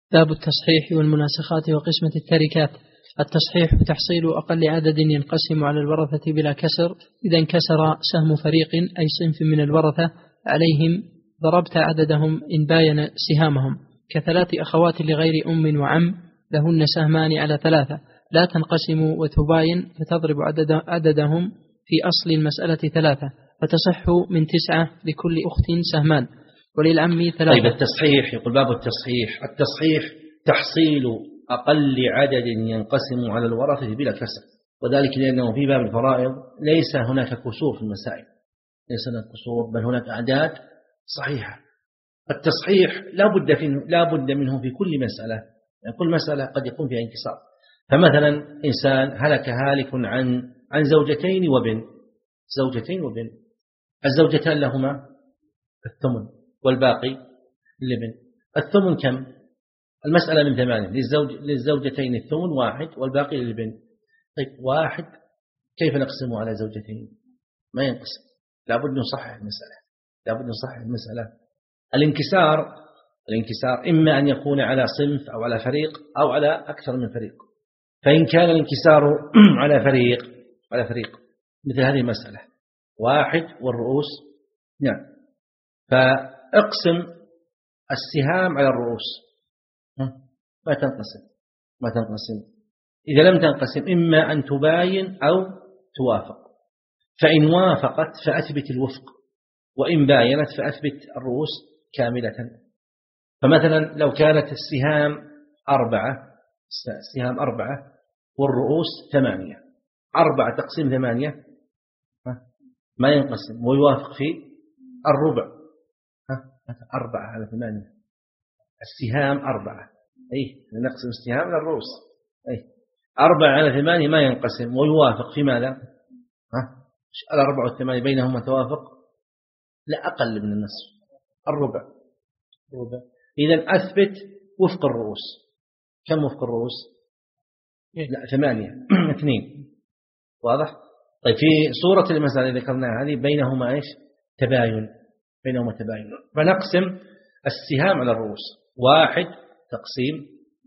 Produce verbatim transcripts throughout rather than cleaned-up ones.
باب التصحيح والمناسخات وقسمة التركات. التصحيح تحصيل أقل عدد ينقسم على الورثة بلا كسر. إذا انكسر سهم فريق أي صنف من الورثة عليهم ضربت عددهم إن باين سهامهم، كثلاث أخوات لغير أم وعم لهن سهمان على ثلاثة، لا تنقسم وتباين فتضرب عدد عددهم في أصل المسألة ثلاثة، فتصح من تسعة لكل أخت سهمان وللعم ثلاثة. طيب التصحيح، يقول باب التصحيح. التصحيح تحصيل أقل عدد ينقسم على الورثة بلا كسر، وذلك لأنه في باب الفرائض ليس هناك كسور في المسائل، ليس هناك كسور بل هناك أعداد صحيحة. التصحيح لا بد فيه لا بد منه في كل مسألة، يعني كل مسألة قد يكون فيها انكسار. فمثلا إنسان هلك هالك عن عن زوجتين وبن، زوجتين وبن، الزوجتان لهما الثمن والباقي للابن. الثمن كم؟ المسألة من ثمانية، للزوج للزوجتين الثمن واحد والباقي للابن. طيب واحد كيف نقسمه على زوجتين؟ ما ينقسم، لابد نصحح المسألة، لابد نصحح المسألة. الانكسار الانكسار إما أن يكون على صنف أو على فريق أو على أكثر من فريق. فإن كان الانكسار على فريق على فريق مثل هذه المسألة واحد والرؤوس، نعم، فاقسم السهام على الرؤوس، ما تنقسم ما تنقسم إذا لم تنقسم إما أن تباين أو توافق. فإن وافقت فأثبت الوفق، وإن باينت فأثبت الرؤوس كاملة. فمثلا لو كانت السهام أربعة السهام أربعة والرؤوس ثمانية، أربعة تقسيم ثمانية ما ينقسم ويوافق في الربع. أربعة على ثمانية، السهام أربعة، أي نقسم السهام إلى الرؤوس، أي أربعة على ثمانية ما ينقسم ويوافق في ماذا؟ ها الأربعة والثمانية بينهما توافق؟ لا، أقل من النصف، الربع. الربع إذن أثبت وفق الرؤوس. كم وفق الرؤوس؟ لا ثمانية اثنين، واضح؟ طيب في صورة المسألة اللي ذكرناها هذه بينهما إيش؟ تباين، بينهما تباين. فنقسم السهام على الرؤوس، واحد تقسيم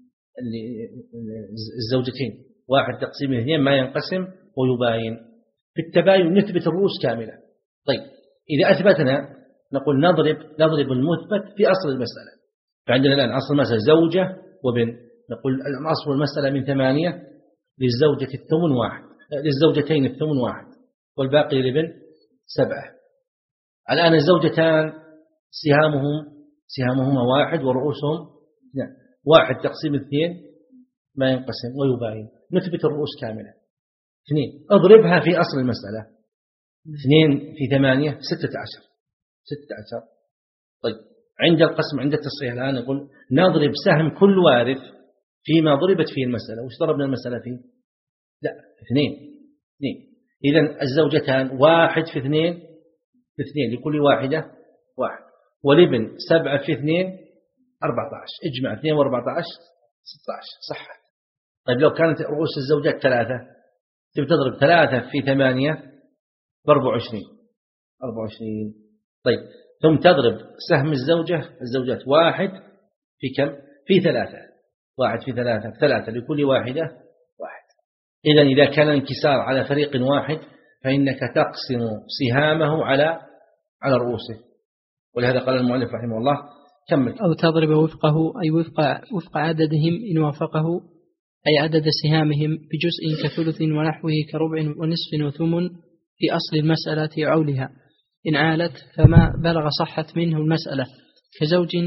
الزوجتين، واحد تقسيم الاثنين ما ينقسم ويباين. في التباين نثبت الرؤوس كاملة. طيب إذا أثبتنا نقول نضرب نضرب المثبت في أصل المسألة. فعندنا الآن أصل المسألة زوجة وبن، نقول أصل المسألة من ثمانية، للزوجة الثمن واحد، للزوجتين الثمن واحد والباقي للابن سبعة. الآن الزوجتان سهامهم سهامهما واحد ورؤوسهم اثنين، واحد تقسيم اثنين ما ينقسم ويباين، نثبت الرؤوس كاملة. اثنين اضربها في أصل المسألة، اثنين في ثمانية ستة عشر، ستة عشر. طيب عند القسم عند التصحيح الآن نقول نضرب سهم كل وارث فيما ضربت فيه المسألة. وش ضربنا المسألة فيه؟ لا اثنين اثنين. إذن الزوجتان واحد في اثنين في اثنين لكل واحدة واحد، والابن سبعة في اثنين أربعة عشر، اجمع اثنين وأربعة عشر ستة عشر، صح. طيب لو كانت رؤوس الزوجات ثلاثة تبي تضرب ثلاثة في ثمانية بأربعة وعشرين، أربعة وعشرين. طيب ثم تضرب سهم الزوجة الزوجات واحد في كم؟ في ثلاثة، واحد في ثلاثة ثلاثة لكل واحدة واحد. إذن إذا كان الانكسار على فريق واحد فإنك تقسم سهامه على على رؤوسه. ولهذا قال المؤلف رحمه الله كمل. أو تضرب وفقه أي وفق وفق عددهم إن وافقه، أي عدد سهامهم بجزء كثلث ونحوه كربع ونصف وثمن في أصل المسألة عولها. إن عالت فما بلغ صحت منه المسألة، كزوج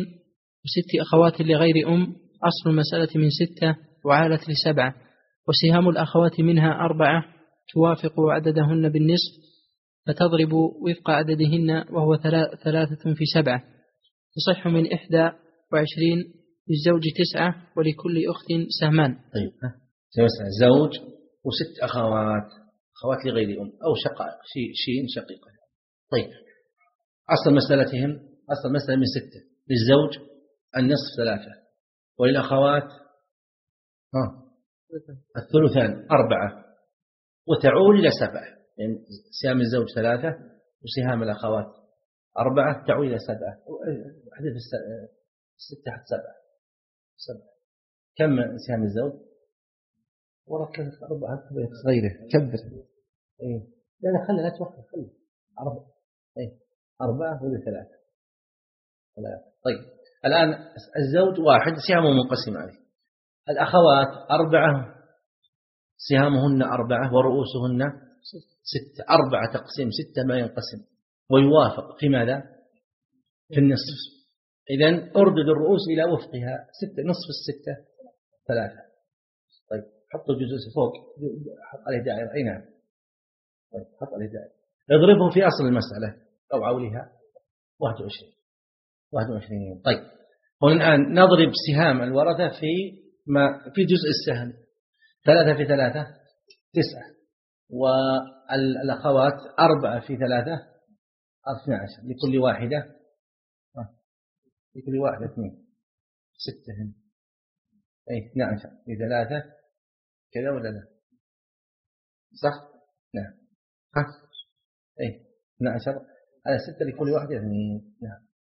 وست أخوات لغير أم، أصل المسألة من ستة وعالت لسبعة، وسهام الأخوات منها أربعة توافق عددهن بالنصف، فتضرب وفق عددهن وهو ثلاثة في سبعة، تصح من إحدى وعشرين، للزوج تسعة ولكل أخت سهمان. طيب مثلا زوج وست أخوات، أخوات لغير أم أو شقائق، شيء شيء شقيقة. طيب أصل مسألتهم أصل مسألة من ستة، للزوج النصف ثلاثة، وللأخوات ها الثلثان أربعة، وتعول إلى سبعة، يعني سهام الزوج ثلاثة وسهام الأخوات أربعة تعول إلى سبعة، حدث الستة حتى سبعة. سبعة. كم سهام الزوج؟ وركز أربعة صغيرة كبر. إيه لا لا خلي لا توقف خلي أربعة. إيه أربعة ولا ثلاثة؟ ثلاثة. طيب الآن الزوج واحد سهامه منقسم عليه. الأخوات أربعة سهامهن أربعة ورؤوسهن ستة. أربعة تقسيم ستة ما ينقسم ويوافق في ماذا؟ في النصف. إذن أردد الرؤوس إلى وفقها ستة. نصف الستة ثلاثة. طيب حطوا جزء فوق حط عليه دائرة. أي نعم. طيب حط عليه دائرة. اضربه في أصل المسألة أو عولها واحد وعشرين. واحد وعشرين. طيب هنا الآن نضرب سهام الورثة في ما في جزء السهم. ثلاثة في ثلاثة تسعة. والأخوات أربعة في ثلاثة اثنى عشر. لكل واحدة لكل واحدة اثنين ستة هنا. أي اثنى عشر في ثلاثة كذا ولا لا؟ صح؟ نعم. ها؟ أي اثنى عشر على ستة لكل واحدة اثنين. نعم.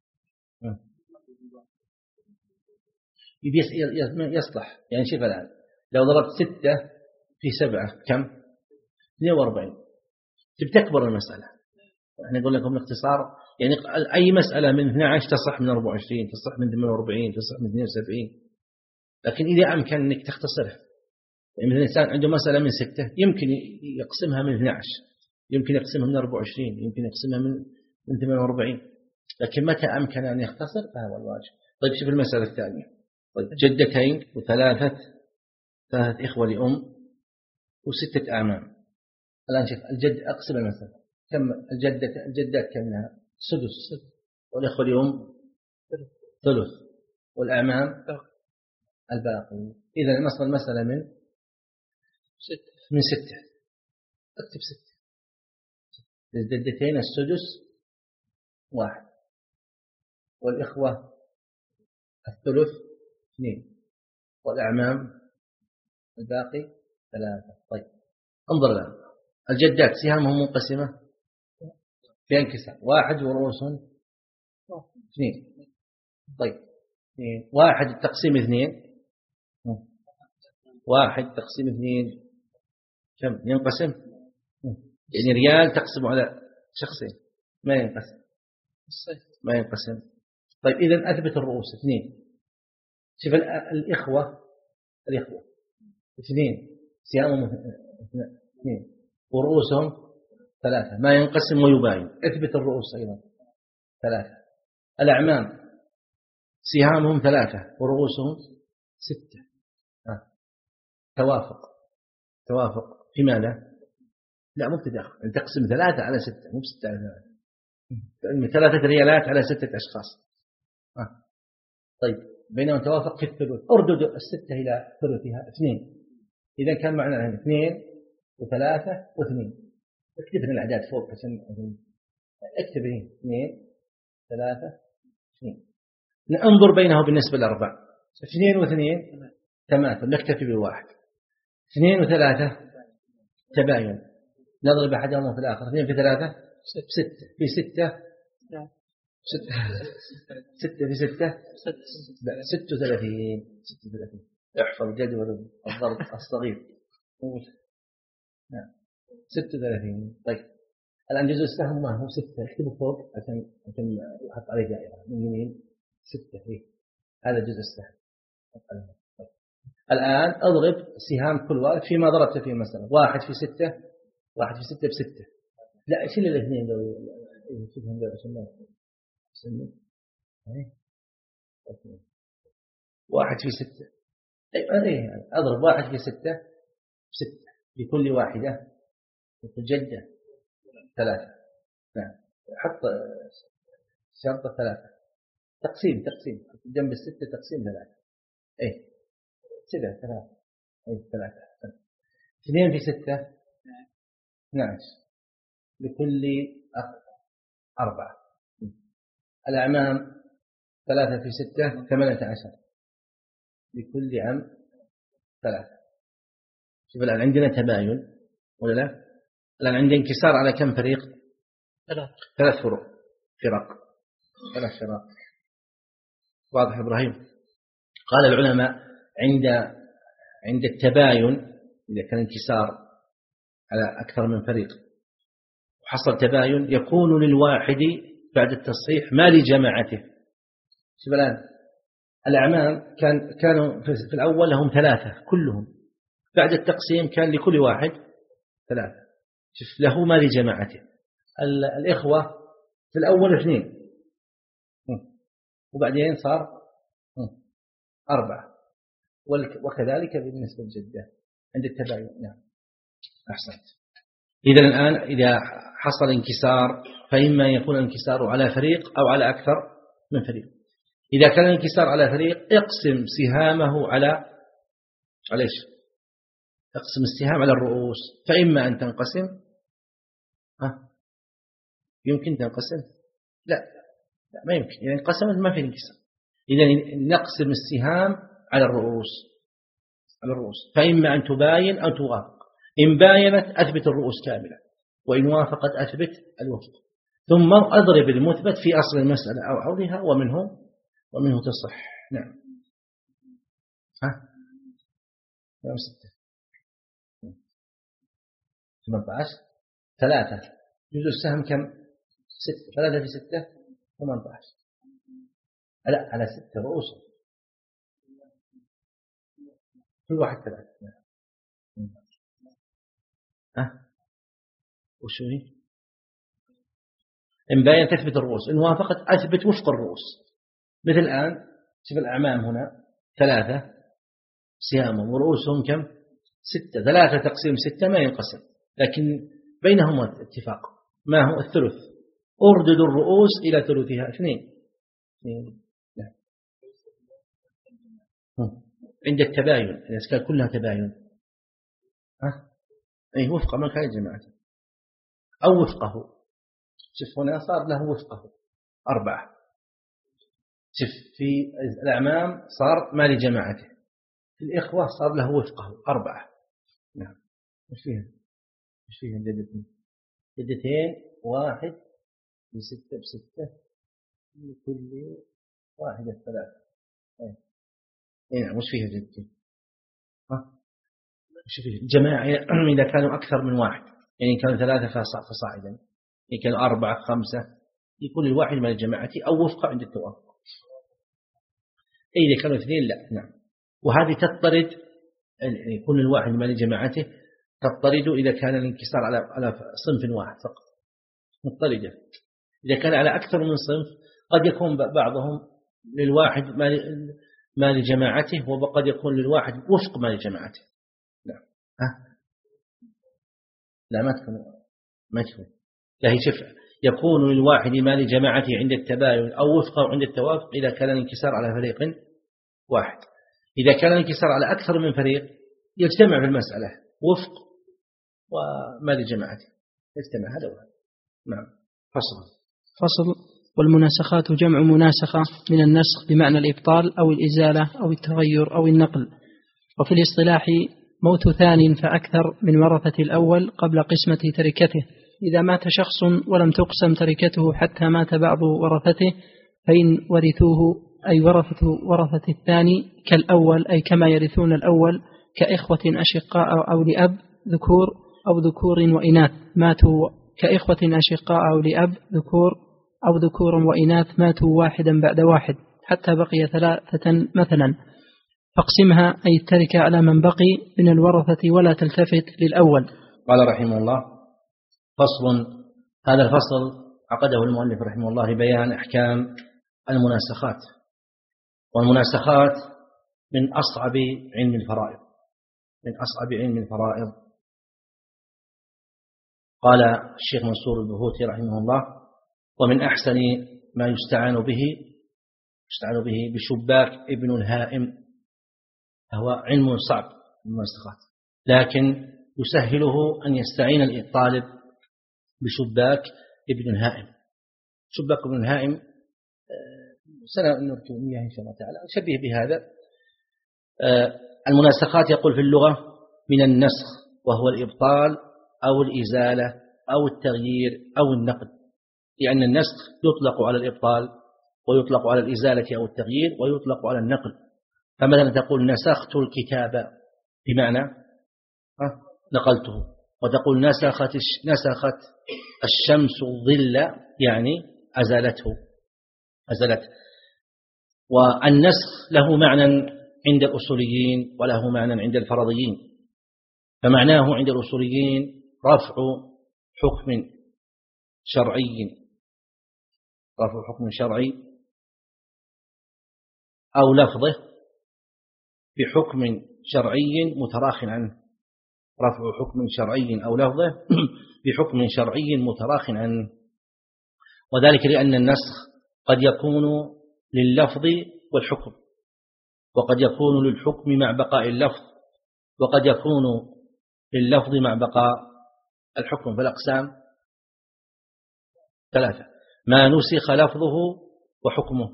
يصلح يعني شوف الآن لو ضربت ستة في سبعة كم؟ اثنين وأربعين. تبتكبر المسألة. احنا نقول لكم باختصار يعني أي مسألة من اثني عشر تصح من أربعة وعشرين، تصح من ثمانية وأربعين، تصح من اثنين وسبعين. لكن إذا أمكن أنك تختصرها يعني مثل الإنسان عنده مسألة من ستة يمكن يقسمها من اثني عشر، يمكن يقسمها من أربعة وعشرين، يمكن يقسمها من من ثمانية وأربعين. لكن متى أمكن أن يختصر فهو الواجب. طيب شوف المسألة الثانية. طيب جدتين وثلاثة ثلاثة إخوة لأم وستة أعمام. الآن شوف الجد أقسم المسألة كم الجدة الجدات كم لها؟ سدس. والإخوة لأم ثلث والأعمام الباقي. إذا نصل المسألة من ستة من ستة. اكتب ستة. للجدتين السدس واحد والإخوة الثلث اثنين والأعمام الباقي ثلاثة. طيب انظر الآن الجدات سهامهم منقسمة في انكسار. واحد ورؤوسهم اثنين. طيب اثنين. واحد تقسيم اثنين. واحد تقسيم اثنين كم ينقسم؟ يعني ريال تقسم على شخصين ما ينقسم ما ينقسم. طيب إذن أثبت الرؤوس اثنين. شوف الإخوة الإخوة اثنين سهامهم اثنين ورؤوسهم ثلاثة ما ينقسم ويباين. اثبت الرؤوس أيضا ثلاثة. الأعمام سهامهم ثلاثة ورؤوسهم ستة. آه. توافق توافق في ماذا؟ لا مو بتداخل. تقسم ثلاثة على ستة مو بستة على ثلاثة. ثلاثة ريالات على ستة أشخاص. آه. طيب بينهم توافق في الثلث. أردد الستة إلى ثلثها اثنين. إذا كان معنا اثنين وثلاثة واثنين. اكتب لنا الأعداد فوق عشان اكتب هنا اثنين ثلاثة اثنين. ننظر بينه بالنسبة للأربع. اثنين واثنين تماثل نكتفي بالواحد. اثنين وثلاثة تباين نضرب أحدهما في الآخر. اثنين في ثلاثة ستة في ستة ستة ستة في ستة ست وثلاثين. ست وثلاثين. احفظ جدول الضرب الصغير. نعم ست وثلاثين. طيب الآن جزء السهم ما هو ستة. اكتبه فوق عشان عشان أحط عليه دائرة من يمين ستة فيه. هذا جزء السهم. طيب. الآن أضرب سهام كل واحد فيما ضربت فيه مثلا. واحد في ستة واحد في ستة بستة. لا شيل الاثنين لو شيلهم لو عشان ما يسمى. واحد في ستة. أي أضرب واحد في ستة بستة. لكل واحدة جدة ثلاثة. نعم حط شرطة ثلاثة. تقسيم تقسيم جنب الستة تقسيم ثلاثة. ايه ستة ثلاثة. ايه ثلاثة. اثنين في ستة اثني عشر. لكل أربعة. الأعمام ثلاثة في ستة ثمانية عشر. لكل عام ثلاثة. شوف الآن عندنا تباين ولا لا؟ الآن عندنا انكسار على كم فريق؟ ثلاث ثلاث فروق فرق ثلاث فرق. واضح إبراهيم؟ قال العلماء عند عند التباين إذا كان انكسار على أكثر من فريق وحصل تباين يكون للواحد بعد التصحيح ما لجماعته. شوف الآن الأعمام كان كانوا في الأول لهم ثلاثة كلهم، بعد التقسيم كان لكل واحد ثلاثة، شوف له ما لجماعته. الإخوة في الأول اثنين وبعدين صار أربعة، وكذلك بالنسبة للجدة عند التباين. نعم أحسنت. إذا الآن إذا حصل انكسار فإما يكون الانكسار على فريق أو على أكثر من فريق. إذا كان الانكسار على فريق اقسم سهامه على على إيش؟ اقسم السهام على الرؤوس، فإما أن تنقسم ها يمكن تنقسم لا لا ما يمكن، إذا انقسمت ما في انكسار. إذا نقسم السهام على الرؤوس على الرؤوس فإما أن تباين أو توافق. إن باينت أثبت الرؤوس كاملة، وإن وافقت أثبت الوفق، ثم أضرب المثبت في أصل المسألة أو عودها ومنه ومنه تصح. نعم ها نعم ستة ثمانية عشر ثلاثة جزء السهم كم؟ ستة. ثلاثة في ستة ثمانية عشر. لا على ستة رؤوس كل واحد ثلاثة. ها وشو هي؟ إن باين تثبت الرؤوس، إن وافقت أثبت وفق الرؤوس. مثل الآن شوف الأعمام هنا ثلاثة سهامهم ورؤوسهم كم؟ ستة. ثلاثة تقسيم ستة ما ينقسم، لكن بينهما اتفاق. ما هو الثلث؟ أردد الرؤوس إلى ثلثها اثنين. اثنين. لا. عند التباين إذا كان كلها تباين ها أي وفق ما كان جماعته أو وفقه. شوف هنا صار له وفقه أربعة. شوف في الأعمام صار ما لجماعته، في الإخوة صار له وفقه أربعة. نعم مش فيها مش فيها جدتين جدتين واحد بستة بستة لكل واحدة ثلاثة. أي نعم مش فيها جدتين. ها مش فيها جماعة إذا كانوا أكثر من واحد، يعني كانوا ثلاثة فصاعدا، يعني كانوا أربعة خمسة يكون الواحد من الجماعة أو وفق عند التوافق. إذا كانوا اثنين لا. نعم وهذه تضطرد، يكون الواحد من جماعته تضطرد إذا كان الانكسار على على صنف واحد فقط مضطردة. إذا كان على أكثر من صنف قد يكون بعضهم للواحد ما لجماعته وقد يكون للواحد وفق ما لجماعته. نعم ها لا ما تكون ما تكون لا هي شفع. يكون للواحد ما لجماعته عند التباين أو وفقه عند التوافق إذا كان الانكسار على فريق واحد. إذا كان الانكسار على أكثر من فريق يجتمع في المسألة وفق وما لجماعته يجتمع هذا وهذا. نعم فصل. فصل. والمناسخات جمع مناسخة من النسخ بمعنى الإبطال أو الإزالة أو التغير أو النقل. وفي الاصطلاح موت ثان فأكثر من ورثة الأول قبل قسمة تركته. إذا مات شخص ولم تقسم تركته حتى مات بعض ورثته فإن ورثوه أي ورثة ورثة الثاني كالأول أي كما يرثون الأول كإخوة أشقاء أو لأب ذكور أو ذكور وإناث ماتوا كإخوة أشقاء أو لأب ذكور أو ذكور وإناث ماتوا واحدا بعد واحد حتى بقي ثلاثة مثلا فاقسمها أي التركة على من بقي من الورثة ولا تلتفت للأول. قال رحمه الله فصل. هذا الفصل عقده المؤلف رحمه الله لبيان أحكام المناسخات. والمناسخات من أصعب علم الفرائض من أصعب علم الفرائض. قال الشيخ منصور البهوتي رحمه الله ومن أحسن ما يستعان به يستعان به بشباك ابن الهائم. هو علم صعب المناسخات، لكن يسهله أن يستعين الطالب بشباك ابن الهائم. شباك ابن الهائم سنذكر إياه إن شاء الله تعالى شبيه بهذا. المناسخات يقول في اللغة من النسخ وهو الإبطال أو الإزالة أو التغيير أو النقل. لأن النسخ يطلق على الإبطال ويطلق على الإزالة أو التغيير ويطلق على النقل. فمثلا تقول نسخت الكتاب بمعنى نقلته، وتقول نسخت نسخت الشمس الظل يعني أزالته أزلته. والنسخ له معنى عند الأصوليين وله معنى عند الفرضيين. فمعناه عند الأصوليين رفع حكم شرعي رفع حكم شرعي أو لفظه بحكم شرعي متراخ عنه، رفع حكم شرعي أو لفظه بحكم شرعي متراخ عنه. وذلك لأن النسخ قد يكون لللفظ والحكم، وقد يكون للحكم مع بقاء اللفظ، وقد يكون لللفظ مع بقاء الحكم. فالأقسام ثلاثة: ما نسخ لفظه وحكمه،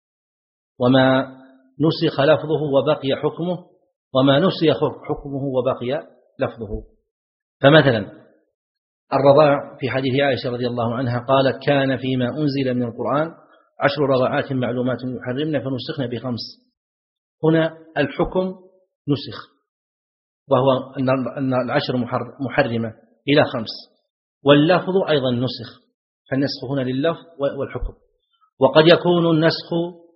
وما نسخ لفظه وبقي حكمه، وما نسخ حكمه وبقي لفظه. فمثلا الرضاع في حديث عائشة رضي الله عنها قالت: كان فيما أنزل من القرآن عشر رضاعات معلومات يحرمن فنسخن بخمس. هنا الحكم نسخ، وهو أن العشر محرمة إلى خمس، واللفظ أيضا نسخ، فالنسخ هنا لللفظ والحكم. وقد يكون النسخ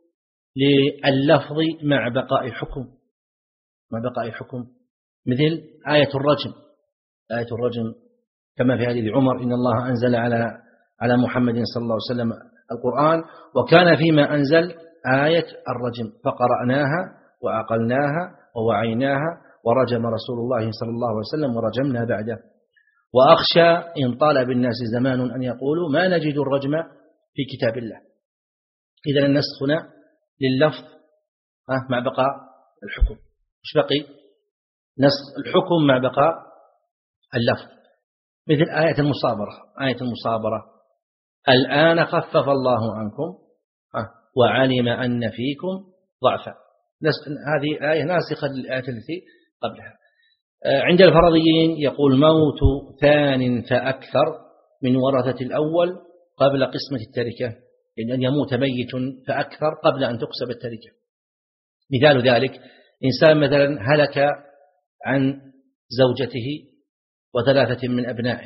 لللفظ مع بقاء الحكم مع بقاء الحكم مثل آية الرجم آية الرجم كما في حديث عمر: إن الله أنزل على على محمد صلى الله عليه وسلم القرآن وكان فيما أنزل آية الرجم فقرأناها وعقلناها ووعيناها ورجم رسول الله صلى الله عليه وسلم ورجمنا بعده. وأخشى إن طال بالناس زمان أن يقولوا ما نجد الرجم في كتاب الله. إذن النسخ هنا لللفظ مع بقاء الحكم. مش بقي نسخ الحكم مع بقاء اللفظ، مثل آية المصابرة آية المصابرة الآن خفف الله عنكم وعلم أن فيكم ضعفا. هذه آية ناسخة للآية التي قبلها. عند الفرضيين يقول: موت ثان فأكثر من ورثة الأول قبل قسمة التركة، يعني أن يموت ميت فأكثر قبل أن تقسم التركة. مثال ذلك: إنسان مثلا هلك عن زوجته وثلاثة من أبنائه،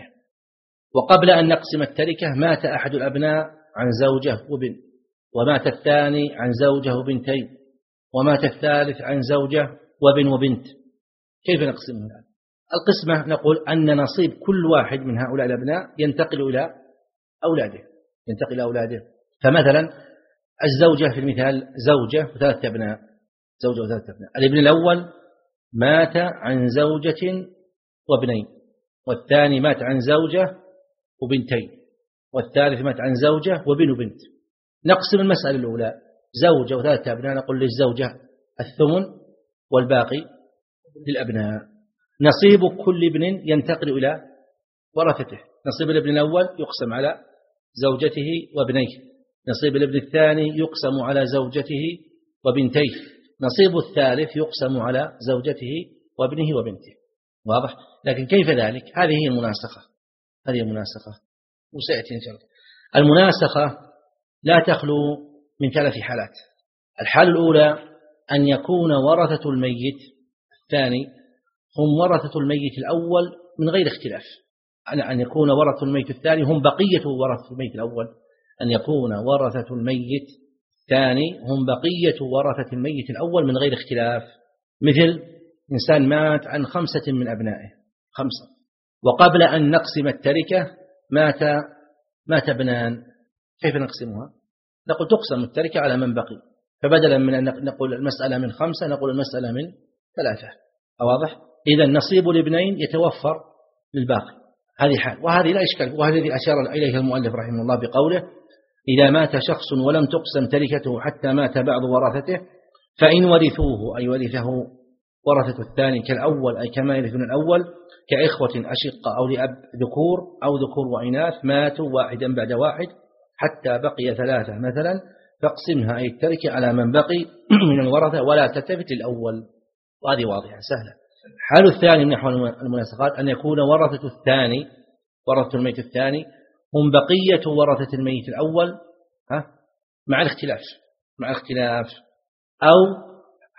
وقبل أن نقسم التركة مات أحد الأبناء عن زوجة وبنت، ومات الثاني عن زوجة وبنتين، ومات الثالث عن زوجة وبن وبنت. كيف نقسمها؟ القسمة نقول أن نصيب كل واحد من هؤلاء الأبناء ينتقل إلى أولاده ينتقل إلى أولاده. فمثلا الزوجة في المثال زوجة وثلاثة أبناء زوجة وثلاثة أبناء الابن الأول مات عن زوجة وابنين، والثاني مات عن زوجة وبنتين، والثالث مات عن زوجة وبن وبنت. نقسم المسألة الأولى زوجة وثلاثة أبناء، نقول للزوجة الثمن والباقي للأبناء. نصيب كل ابن ينتقل إلى ورثته. نصيب الابن الأول يقسم على زوجته وابنيه، نصيب الابن الثاني يقسم على زوجته وبنتيه، نصيب الثالث يقسم على زوجته وابنه وبنته. واضح؟ لكن كيف ذلك؟ هذه هي المناسخة هذه المناسخة وسيأتي إن شاء الله. المناسخة لا تخلو من ثلاث حالات. الحالة الأولى أن يكون ورثة الميت الثاني هم ورثة الميت الأول من غير اختلاف، أن يكون ورثة الميت الثاني هم بقية ورثة الميت الأول أن يكون ورثة الميت الثاني هم بقية ورثة الميت الأول من غير اختلاف. مثل إنسان مات عن خمسة من أبنائه خمسة، وقبل أن نقسم التركة مات مات ابنان. كيف نقسمها؟ نقول تقسم التركة على من بقي، فبدلا من أن نقول المسألة من خمسة نقول المسألة من ثلاثة. واضح؟ إذا نصيب الابنين يتوفر للباقي. هذه حال، وهذه لا إشكال، وهذا الذي أشار إليه المؤلف رحمه الله بقوله: إذا مات شخص ولم تقسم تركته حتى مات بعض ورثته فإن ورثوه أي ورثه ورثة الثاني كالأول أي كما يرثون الأول كإخوة أشقة أو لأب ذكور أو ذكور وإناث ماتوا واحدا بعد واحد حتى بقي ثلاثة مثلا فاقسمها أي التركة على من بقي من الورثة ولا تلتفت للأول. وهذه واضحة سهلة. الحال الثاني من نحو المناسخات أن يكون ورثة الثاني ورثة الميت الثاني هم بقية ورثة الميت الأول ها مع الاختلاف مع الاختلاف أو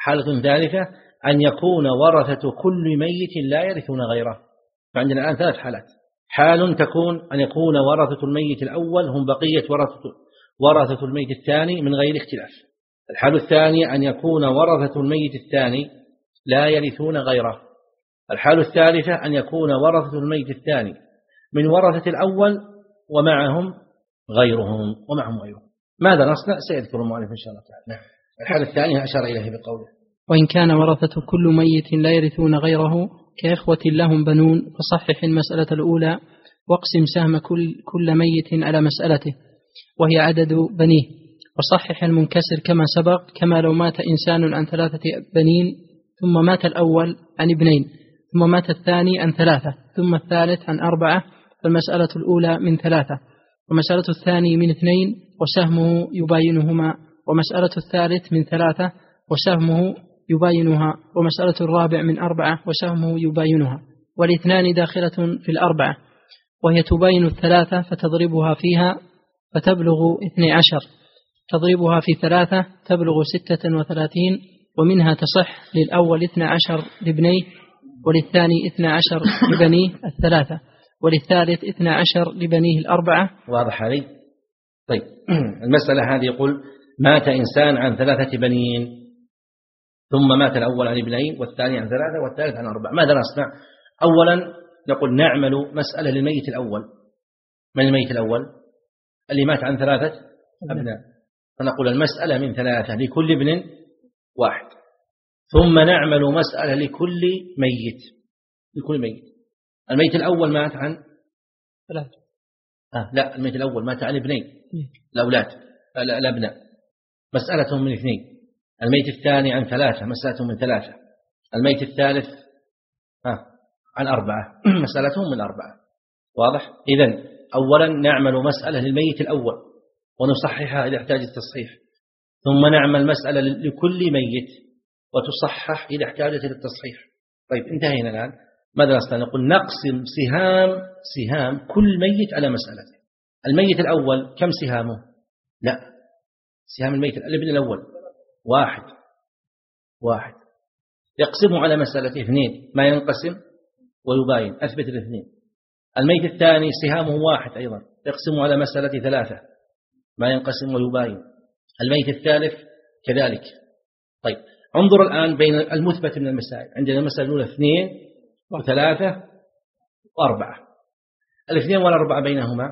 حالة ثالثة أن يكون ورثة كل ميت لا يرثون غيره. فعندنا الآن ثلاث حالات. حال تكون أن يكون ورثة الميت الأول هم بقية ورثة ورثة الميت الثاني من غير اختلاف. الحال الثاني أن يكون ورثة الميت الثاني لا يرثون غيره. الحال الثالثة أن يكون ورثة الميت الثاني من ورثة الأول ومعهم غيرهم ومعهم غيرهم. ماذا نصنع؟ سيذكر المؤلف إن شاء الله تعالى. الحال الثاني أشار إليه بقوله: وإن كان ورثة كل ميت لا يرثون غيره كإخوة لهم بنون فصحح المسألة الأولى واقسم سهم كل, كل ميت على مسألته وهي عدد بنيه، وصحح المنكسر كما سبق، كما لو مات إنسان عن ثلاثة بنين ثم مات الأول عن ابنين ثم مات الثاني عن ثلاثة ثم الثالث عن أربعة، فالمسألة الأولى من ثلاثة ومسألة الثاني من اثنين وسهمه يباينهما، ومسألة الثالث من ثلاثة وسهمه يباينها، ومسألة الرابع من أربعة وسهمه يباينها، والاثنان داخلة في الأربعة وهي تباين الثلاثة فتضربها فيها فتبلغ اثني عشر، تضربها في ثلاثة تبلغ ستة وثلاثين، ومنها تصح للأول اثنى عشر لابنيه، وللثاني اثنى عشر لبنيه الثلاثة، وللثالث اثنى عشر لبنيه الأربعة. واضح هذه؟ طيب المسألة هذه يقول مات إنسان عن ثلاثة بنين ثم مات الأول عن ابنين والثاني عن ثلاثة والثالث عن أربعة. ماذا نصنع؟ أولا نقول نعمل مسألة للميت الأول. من الميت الأول؟ اللي مات عن ثلاثة أبناء، فنقول المسألة من ثلاثة لكل ابن واحد، ثم نعمل مسألة لكل ميت لكل ميت. الميت الأول مات عن ثلاثة آه لا الميت الأول مات عن ابنين الأولاد الأبناء، مسألتهم من اثنين. الميت الثاني عن ثلاثة، مسألتهم من ثلاثة. الميت الثالث آه عن أربعة، مسألتهم من أربعة. واضح؟ إذن أولا نعمل مسألة للميت الأول ونصححها إذا احتاج التصحيح، ثم نعمل مسألة لكل ميت وتصحح إذا احتاجت للتصحيح. طيب انتهينا الآن. ماذا نستطيع؟ نقول نقسم سهام سهام كل ميت على مسألته. الميت الأول كم سهامه؟ لا، سهام الميت الابن الأول واحد واحد يقسمه على مسألته اثنين، ما ينقسم ويباين، أثبت الاثنين. الميت الثاني سهامه واحد أيضا، يقسمه على مسألة ثلاثة، ما ينقسم ويباين. الميت الثالث كذلك. طيب انظر الآن بين المثبت من المسائل. عندنا المسألة الأولى اثنين وثلاثة وأربعة. الاثنين والأربعة بينهما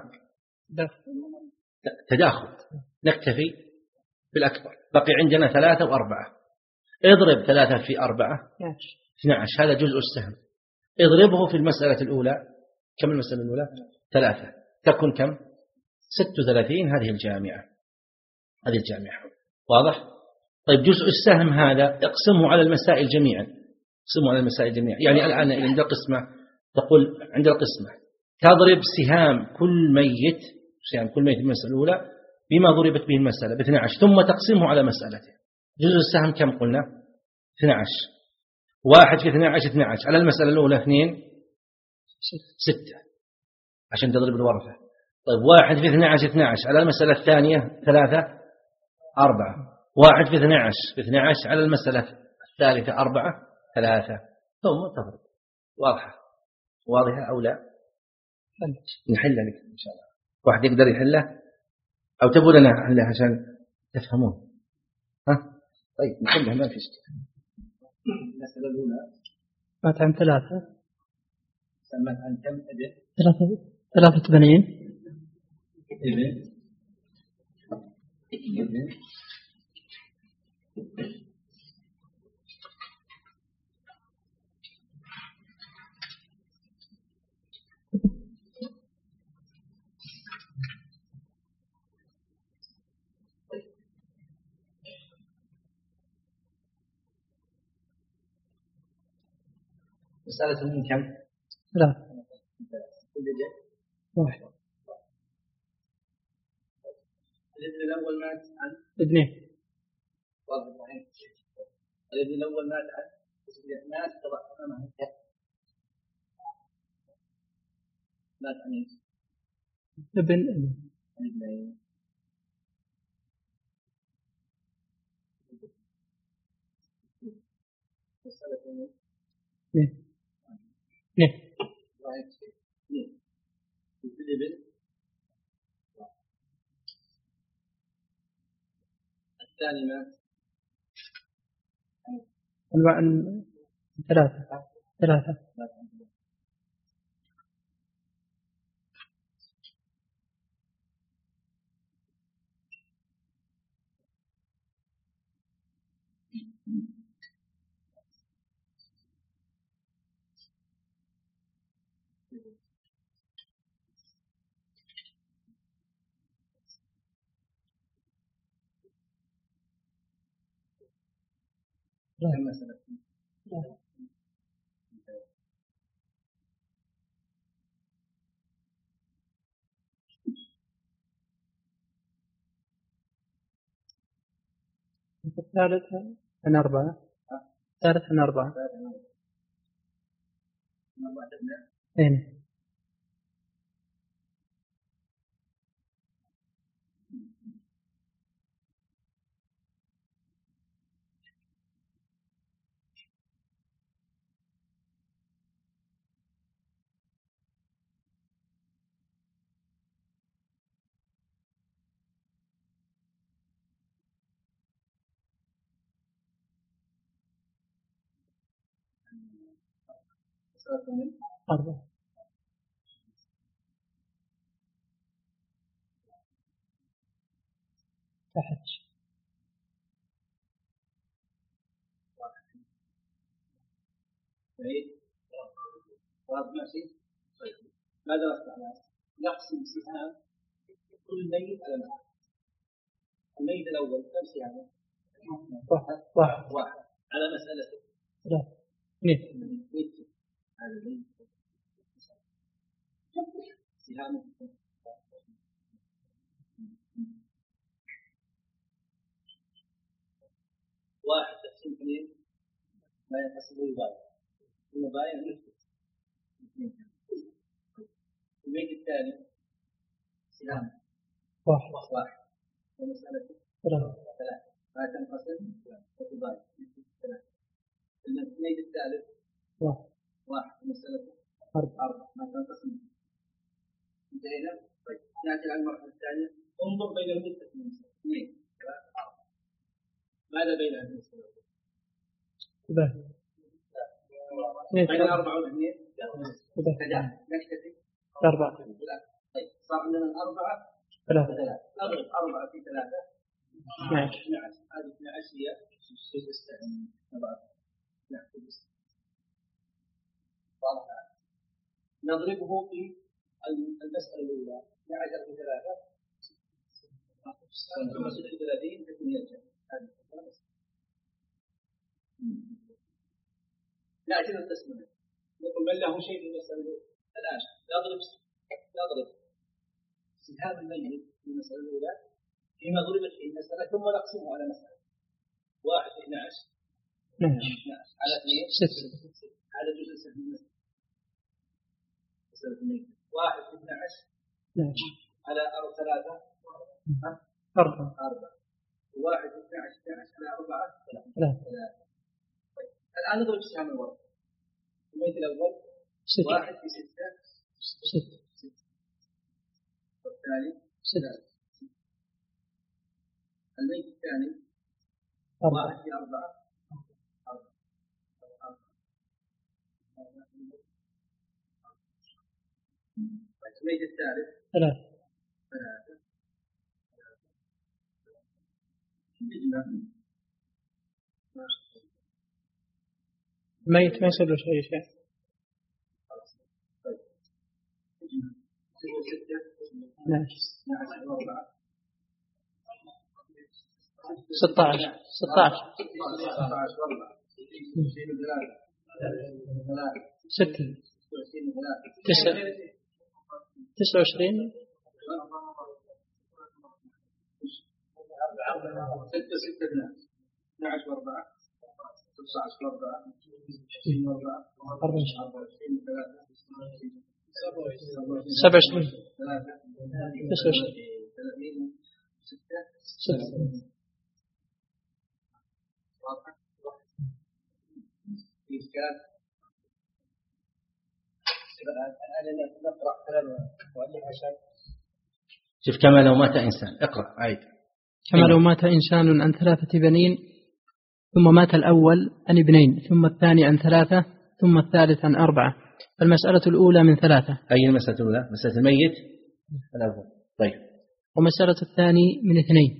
تداخل، نكتفي بالأكبر. بقي عندنا ثلاثة وأربعة. اضرب ثلاثة في أربعة اثنى عشر، هذا جزء السهم. اضربه في المسألة الأولى، كم المسألة الأولى؟ ثلاثة، تكون كم؟ ستة وثلاثين. هذه الجامعة هذه الجامعة. واضح؟ طيب جزء السهم هذا اقسمه على المسائل جميعا، اقسمه على المسائل جميعا. يعني الآن عند القسمة تقول عند القسمة تضرب سهام كل ميت، سهام كل ميت المسألة الأولى بما ضربت به المسألة باثنى عشر، ثم تقسمه على مسألته. جزء السهم كم قلنا؟ اثنى عشر. واحد في اثنى عشر اثنى عشر، على المسألة الأولى اثنين ستة عشان تضرب الورثة. طيب واحد في اثنى عشر اثنى عشر، على المسألة الثانية ثلاثة أربعة. واحد في اثنى عشر في اثنى عشر، على المسألة الثالثة أربعة ثلاثة، ثم تضرب. واضحة؟ واضحة أو لا؟ نحلها لك إن شاء الله. واحد يقدر يحلها أو تبغوا لنا نحلها عشان تفهمون؟ ها؟ طيب نحلها ما في شيء. المسألة الأولى مات عن ثلاثة. سمت عن كم ابن؟ ثلاثة ثلاثة بنين. ابن ابن مسألة من كم؟ ثلاثة. واحد. الابن الأول مات عن ابنين. واضح صحيح. الابن الأول مات عن مات طبعا أمامه مات عن ايش؟ ابن ابن. نعم نعم الثاني ما ثلاثة ثلاثة الثالث عن أربعة الثالث عن أربعة أين أربعة تحت ماذا نصنع؟ نقسم سهام كل ميت على مئة. الميت الأول كم سهام؟ واحد واحد واحد على مسألة ثلاثة اثنين على الميت سهام واحد تقسيم اثنين ما ينقسم ويبايع المبايع نفس الميت الثاني سهام واحد واحد ومسألة ثلاثة ثلاثة ما تنقسم وتبايع ثلاثة الميت الثالث واحد واحد ومسألة أربعة أربعة ما تنقسم انتهينا. طيب نأتي على المرحلة الثانية انظر بين المدة اثنين ثلاثة أربعة ماذا بين هذه المسألة؟ بين الأربعة والاثنين ثلاثة نكتفي أربعة طيب صار عندنا الأربعة ثلاثة أضرب أربعة في ثلاثة نعم هذه اثني عشر هي الجزء الثاني نضربه في المسألة الأولى اثني عشر في ثلاثة ثم ستة وثلاثين تكون يرجع نأتي للقسم نقول من له شيء في المسألة الآن نضرب نضرب سهام الميت في المسألة الأولى فيما ضربت في المسألة ثم نقسمه على مسألة واحد اثني عشر على اثنين ستة هذا جزء سهم المسألة مسألة الميت واحد اثني عشر على أربعة ثلاثة أربعة أربعة واحد اثني عشر اثني عشر على أربعة ثلاثة الآن نضرب سهم الورق الميت الأول ستة واحد في ستة ستة والثاني ستة الميت الثاني أربعة واحد في أربعة الميت الثالث ثلاثة ثلاثة نجمع الميت ما يصير له شيء شيء نعم ستة عشر ستة عشر ستة تسعة تسعة وعشرين ستة ستة اثناعش اثناعش وأربعة تسعة عشر وأربعة عشرين وأربعة أربعة وعشرين ثلاثة سبعة وعشرين ثلاثة تسعة وعشرين ثلاثين ستة ستة شوف كما لو مات إنسان. اقرأ عيد. كما لو مات إنسان عن ثلاثة بنين ثم مات الأول عن ابنين ثم الثاني عن ثلاثة ثم الثالث عن أربعة. المسألة الأولى من ثلاثة. أي المسألة الأولى؟ مسألة الميت الأول. طيب. ومسألة الثاني من اثنين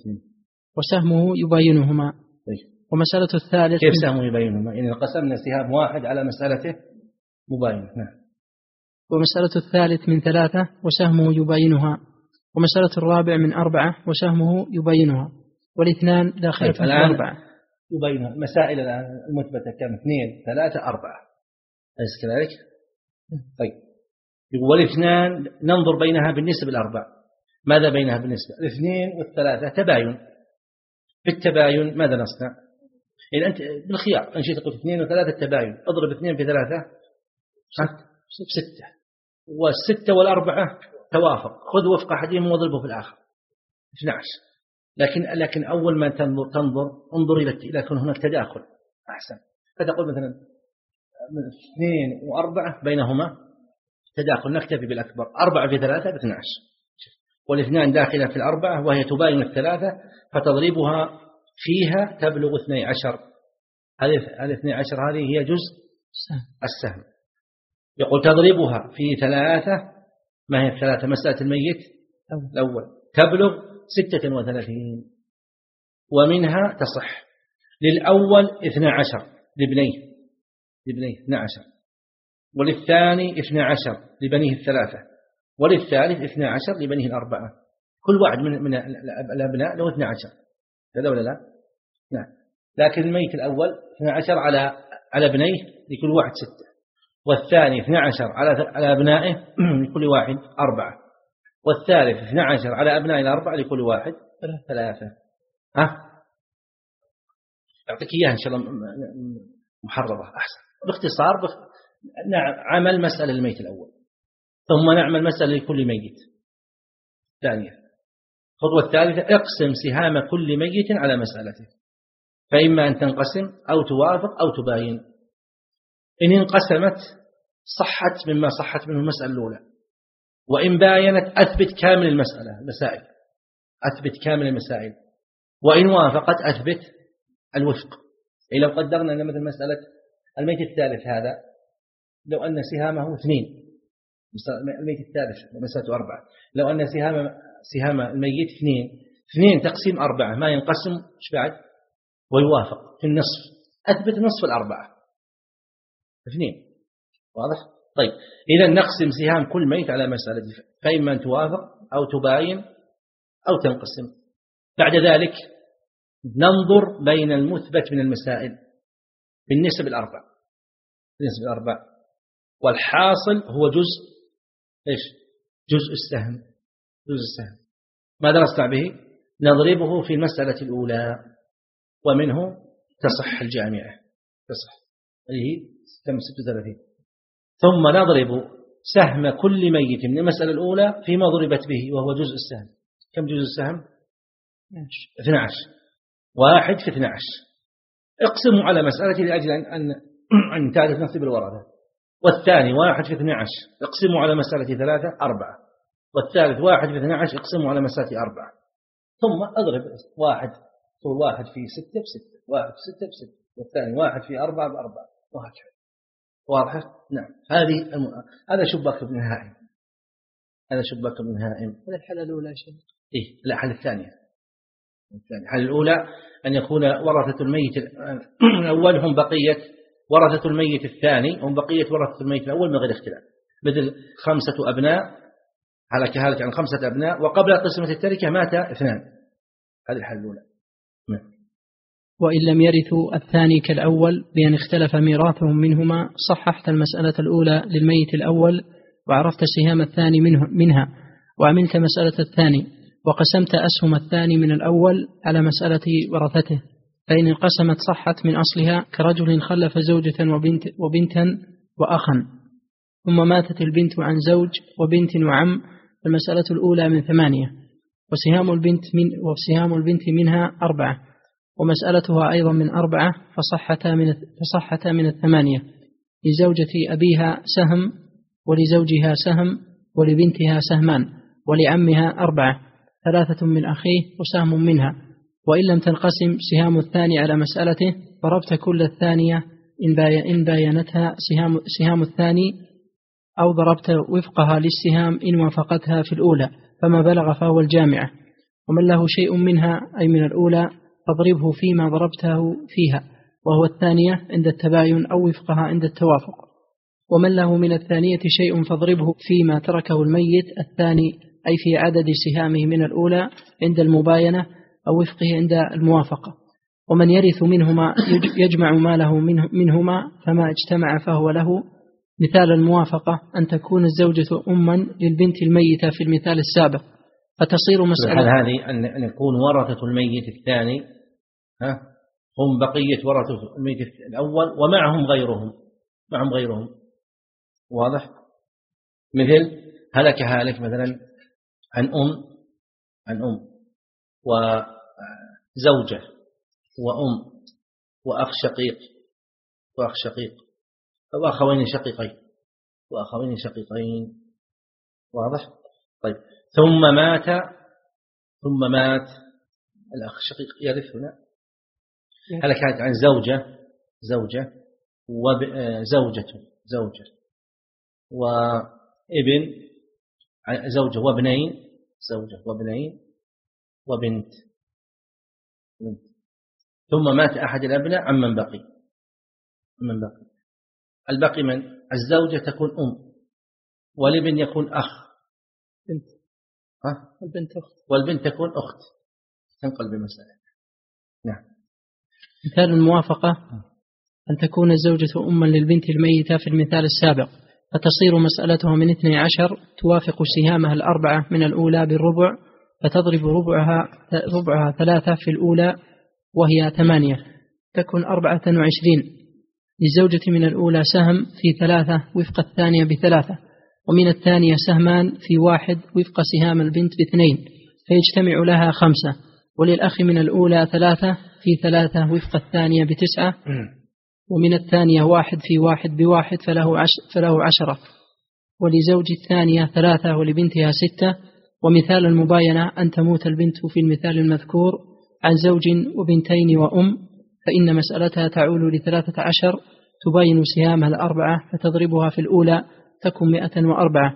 وسهمه يباينهما. طيب. ومسألة الثالث كيف سهمه يباينهما؟ إن قسمنا سهام واحد على مسألته مباين. نعم. ومسألة الثالث من ثلاثة وسهمه يباينها. ومسألة الرابع من أربعة وسهمه يباينها. والاثنان داخل في الأربعة يباينها. مسائل الآن المثبتة كم؟ اثنين ثلاثة أربعة، أليس كذلك؟ طيب. والاثنان ننظر بينها بالنسبة الأربع. ماذا بينها بالنسبة؟ الاثنين والثلاثة تباين. في التباين ماذا نصنع؟ إذا أنت بالخيار إن شئت تقول اثنين وثلاثة تباين، اضرب اثنين في ثلاثة ستة، والستة والأربعة توافق، خذ وفق أحدهم واضربه في الآخر اثني عشر. لكن لكن أول ما تنظر تنظر انظر إلى إلى يكون هناك تداخل أحسن. فتقول مثلا من اثنين وأربعة بينهما تداخل، نكتفي بالأكبر. أربعة في ثلاثة باثني عشر، والاثنان داخلة في الأربعة وهي تباين الثلاثة، فتضربها فيها تبلغ اثني عشر. هذه الاثني عشر هذه هي جزء السهم. يقول تضربها في ثلاثة. ما هي الثلاثة؟ مسألة الميت الأول تبلغ ستة وثلاثين، ومنها تصح للأول اثنى عشر لبنيه لبنيه اثنى عشر، وللثاني اثنى عشر لبنيه الثلاثة، وللثالث اثنى عشر لبنيه الأربعة. كل واحد من من الأبناء له اثنى عشر، كذا ولا لا؟ نعم. لكن الميت الأول اثنى عشر على على بنيه لكل واحد ستة، والثاني اثنى عشر على على أبنائه لكل واحد أربعة، والثالث اثنى عشر على أبناء الأربعة لكل واحد ثلاثة. ها؟ أعطيك إياها إن شاء الله محررة أحسن. باختصار بخ... نعم عمل مسألة الميت الأول، ثم نعمل مسألة لكل ميت. ثانية الخطوة الثالثة اقسم سهام كل ميت على مسألته، فإما أن تنقسم أو توافق أو تباين. إن انقسمت صحت مما صحت منه المسألة الأولى، وإن باينت أثبت كامل المسألة المسائل أثبت كامل المسائل، وإن وافقت أثبت الوفق. أي لو قدرنا أن مثل مسألة الميت الثالث هذا لو أن سهامه اثنين، الميت الثالث مسألة أربعة، لو أن سهام سهام الميت اثنين اثنين تقسيم أربعة ما ينقسم إيش بعد ويوافق في النصف، أثبت نصف الأربعة اثنين. واضح؟ طيب إذا نقسم سهام كل ميت على مسألة، فإما أن توافق أو تباين أو تنقسم. بعد ذلك ننظر بين المثبت من المسائل بالنسب الأربع بالنسب الأربع والحاصل هو جزء إيش؟ جزء السهم. جزء السهم ماذا نصنع به؟ نضربه في المسألة الأولى ومنه تصح الجامعة، تصح هذه كم ستة وثلاثين. ثم نضرب سهم كل ميت من المسألة الأولى فيما ضربت به وهو جزء السهم. كم جزء السهم؟ اثني عشر. واحد في اثني عشر. اقسموا على مسألة لأجل أن أن تعرف نصيب الورثة. والثاني واحد في اثني عشر اقسموا على مسألة ثلاثة أربعة، والثالث واحد في اثني عشر اقسموا على مسألة أربعة. ثم أضرب واحد طول واحد في ستة بستة، واحد في ستة بستة، والثاني واحد في أربعة بأربعة، وهكذا. واضح؟ نعم. هذه الم... هذا شباك ابن هائم هذا شباك ابن هائم هذا الحالة الأولى شيء. إيه لا، الحالة الثانية. الحالة الأولى أن يكون ورثة الميت الأول هم بقية ورثة الميت الثاني، هم بقية ورثة الميت الأول من غير اختلاف، مثل خمسة أبناء على كهالك عن خمسة أبناء، وقبل قسمة التركة مات اثنان. هذه الحالة الأولى. وإن لم يرثوا الثاني كالأول بأن اختلف ميراثهم منهما صححت المسألة الأولى للميت الأول وعرفت سهام الثاني منه منها وعملت مسألة الثاني وقسمت أسهم الثاني من الأول على مسألة ورثته، فإن انقسمت صحت من أصلها كرجل خلف زوجة وبنت وبنتا وأخا ثم ماتت البنت عن زوج وبنت وعم، المسألة الأولى من ثمانية وسهام البنت من وسهام البنت منها أربعة، ومسألتها أيضا من أربعة فصحتا من فصحتا من الثمانية. لزوجة أبيها سهم، ولزوجها سهم، ولبنتها سهمان، ولعمها أربعة، ثلاثة من أخيه وسهم منها. وإن لم تنقسم سهام الثاني على مسألته ضربت كل الثانية إن باينتها سهام, سهام الثاني، أو ضربت وفقها للسهام إن وافقتها في الأولى، فما بلغ فهو الجامعة. ومن له شيء منها أي من الأولى فاضربه فيما ضربته فيها، وهو الثانية عند التباين أو وفقها عند التوافق. ومن له من الثانية شيء فاضربه فيما تركه الميت الثاني أي في عدد سهامه من الأولى عند المباينة أو وفقه عند الموافقة. ومن يرث منهما يجمع ماله منهما فما اجتمع فهو له. مثال الموافقة أن تكون الزوجة أما للبنت الميتة في المثال السابق فتصير مسألة هذه أن يكون ورثة الميت الثاني ها هم بقية ورثة الميت الأول ومعهم غيرهم معهم غيرهم واضح؟ مثل هلك هالك مثلا عن أم عن أم وزوجة وأم وأخ شقيق وأخ شقيق وأخوين شقيقين وأخوين شقيقين واضح؟ طيب ثم مات ثم مات الأخ الشقيق يرث هنا. هلك هالك عن زوجة زوجة وزوجة زوجة وابن زوجة وابنين زوجة وابنين وبنت بنت. ثم مات أحد الأبناء عمن بقي عمن بقي البقي من الزوجة تكون أم والابن يكون أخ بنت ها؟ والبنت أخت والبنت تكون أخت تنقل بمسألة. نعم. مثال الموافقة أن تكون الزوجة أما للبنت الميتة في المثال السابق فتصير مسألتها من اثني عشر توافق سهامها الأربعة من الأولى بالربع فتضرب ربعها ربعها ثلاثة في الأولى وهي ثمانية تكون أربعة وعشرين. للزوجة من الأولى سهم في ثلاثة وفق الثانية بثلاثة، ومن الثانية سهمان في واحد وفق سهام البنت باثنين فيجتمع لها خمسة. وللأخ من الأولى ثلاثة في ثلاثة وفق الثانية بتسعة، ومن الثانية واحد في واحد بواحد فله, عش فله عشرة. ولزوج الثانية ثلاثة ولبنتها ستة. ومثال المباينة أن تموت البنت في المثال المذكور عن زوج وبنتين وأم فإن مسألتها تعول لثلاثة عشر تباين سهامها الأربعة فتضربها في الأولى تكون مئة وأربعة.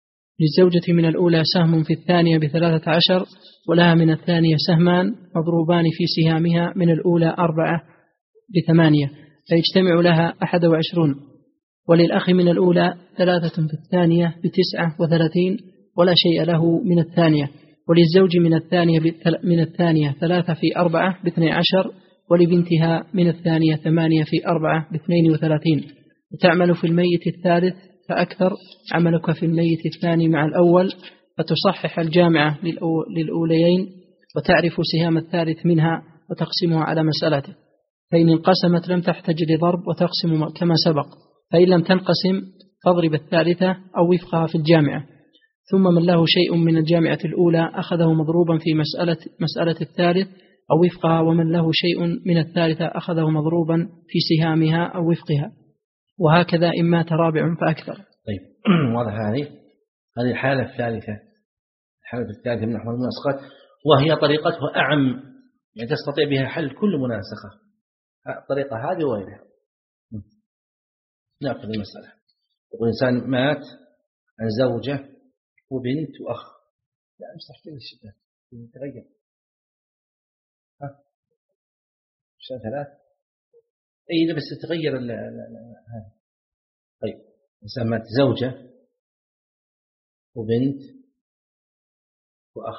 للزوجة من الأولى سهم في الثانية بثلاثة عشر ولها من الثانية سهمان مضروبان في سهامها من الأولى أربعة بثمانية فيجتمع لها أحد وعشرون. وللأخ من الأولى ثلاثة في الثانية بتسعة وثلاثين ولا شيء له من الثانية. وللزوج من الثانية من الثانية ثلاثة في أربعة باثني عشر ولبنتها من الثانية ثمانية في أربعة باثنين وثلاثين. وتعمل في الميت الثالث فأكثر عملك في الميت الثاني مع الأول فتصحح الجامعة للأوليين وتعرف سهام الثالث منها وتقسمها على مسألته. فإن انقسمت لم تحتج لضرب وتقسم كما سبق، فإن لم تنقسم فاضرب الثالثة أو وفقها في الجامعة. ثم من له شيء من الجامعة الأولى أخذه مضروبا في مسألة, مسألة الثالث أو وفقها، ومن له شيء من الثالثة أخذه مضروبا في سهامها أو وفقها، وهكذا إن مات رابع فأكثر. طيب واضح. هذه هذه الحالة الثالثة الحالة الثالثة من أحوال المناسخات، وهي طريقتها أعم، يعني تستطيع بها حل كل مناسخة، الطريقة هذه وغيرها. نأخذ المسألة. يقول إنسان مات عن زوجة وبنت وأخ، لا امسح كل الشباب يتغير ها شان ثلاث أي بس تتغير ال هذا. طيب إنسان مات زوجة وبنت وأخ،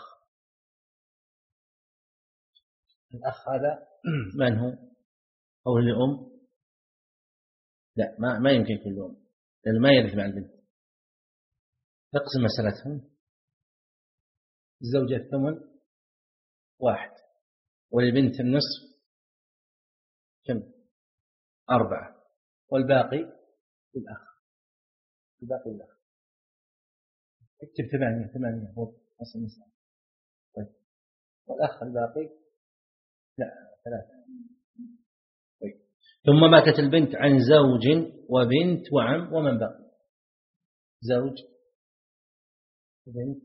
الأخ هذا من هو؟ أو الأم؟ لا ما ما يمكن يكون الأم لأنه ما يرث مع البنت. نقسم مسألتهم. الزوجة الثمن واحد والبنت النصف كم؟ أربعة والباقي الأخ الباقي الأخ اكتب ثمانية ثمانية هو أصل المسألة. طيب والأخ الباقي لا ثلاثة. طيب. ثم ماتت البنت عن زوج وبنت وعم ومن بقي. زوج وبنت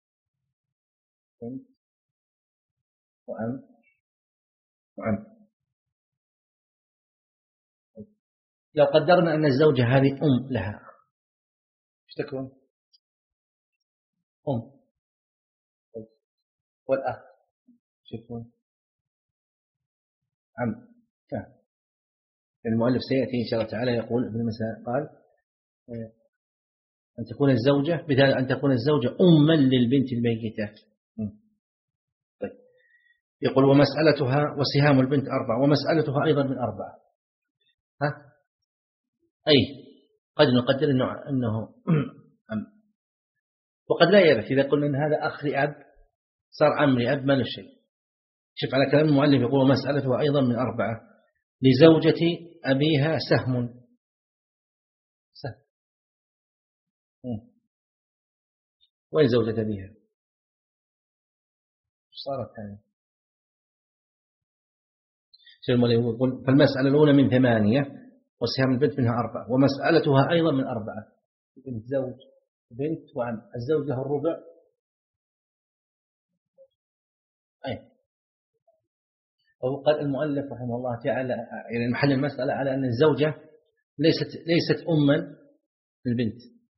بنت وعم وعم. لو قدرنا أن الزوجة هذه أم لها، ايش تكون؟ أم. والأخ ايش يكون؟ عم. فهم. المؤلف سيأتي إن شاء الله تعالى يقول ابن مساء قال أن تكون الزوجة بدال أن تكون الزوجة أما للبنت الميتة. طيب. يقول ومسألتها وسهام البنت أربعة ومسألتها أيضا من أربعة. ها؟ أي قد نقدر إنه, إنه أم. وقد لا يرث إذا قلنا إن هذا أخ لأب صار عم لأب ما له شيء. شوف على كلام المؤلف يقول ومسألتها أيضا من أربعة لزوجة أبيها سهم. سهم. وين زوجة أبيها؟ صارت ثانية. يقول فالمسألة الأولى من ثمانية وسهام البنت منها أربعة ومسألتها أيضا من أربعة. بنت زوج بنت وعم. الزوج له الربع. أي. وقال المؤلف رحمه الله تعالى يعني محل المسألة على أن الزوجة ليست ليست أما للبنت.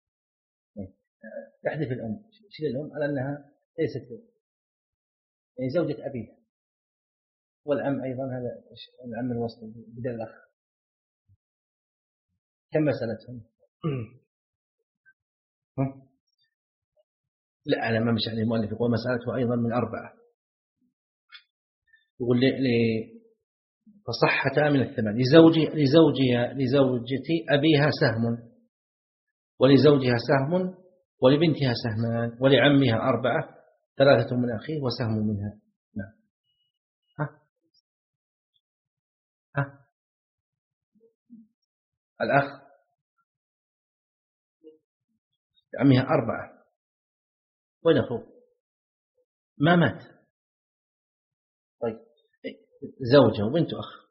تحذف الأم شيل الأم على أنها ليست يعني زوجة أبيها. والعم أيضا هذا العم الوسط بدل الأخ. كم مسألتهم؟ لا أنا ما مش عليه المؤلف يقول مسألته أيضا من أربعة. يقول لي, لي فصحتا من الثمان لزوجي لزوجها لزوجتي أبيها سهم ولزوجها سهم ولبنتها سهمان ولعمها أربعة ثلاثة من أخيه وسهم منها. نعم. ها ها الأخ عمها أربعة. وين أخوه؟ ما مات. طيب زوجة وبنت أخ.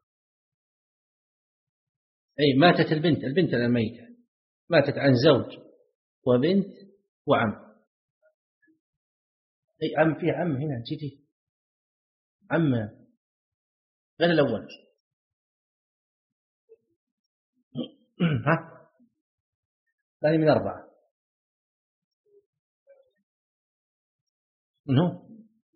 أي ماتت البنت البنت الميتة ماتت عن زوج وبنت وعم. أي عم في عم هنا جديد عم غير الأول. ها ثاني من أربعة. من هو؟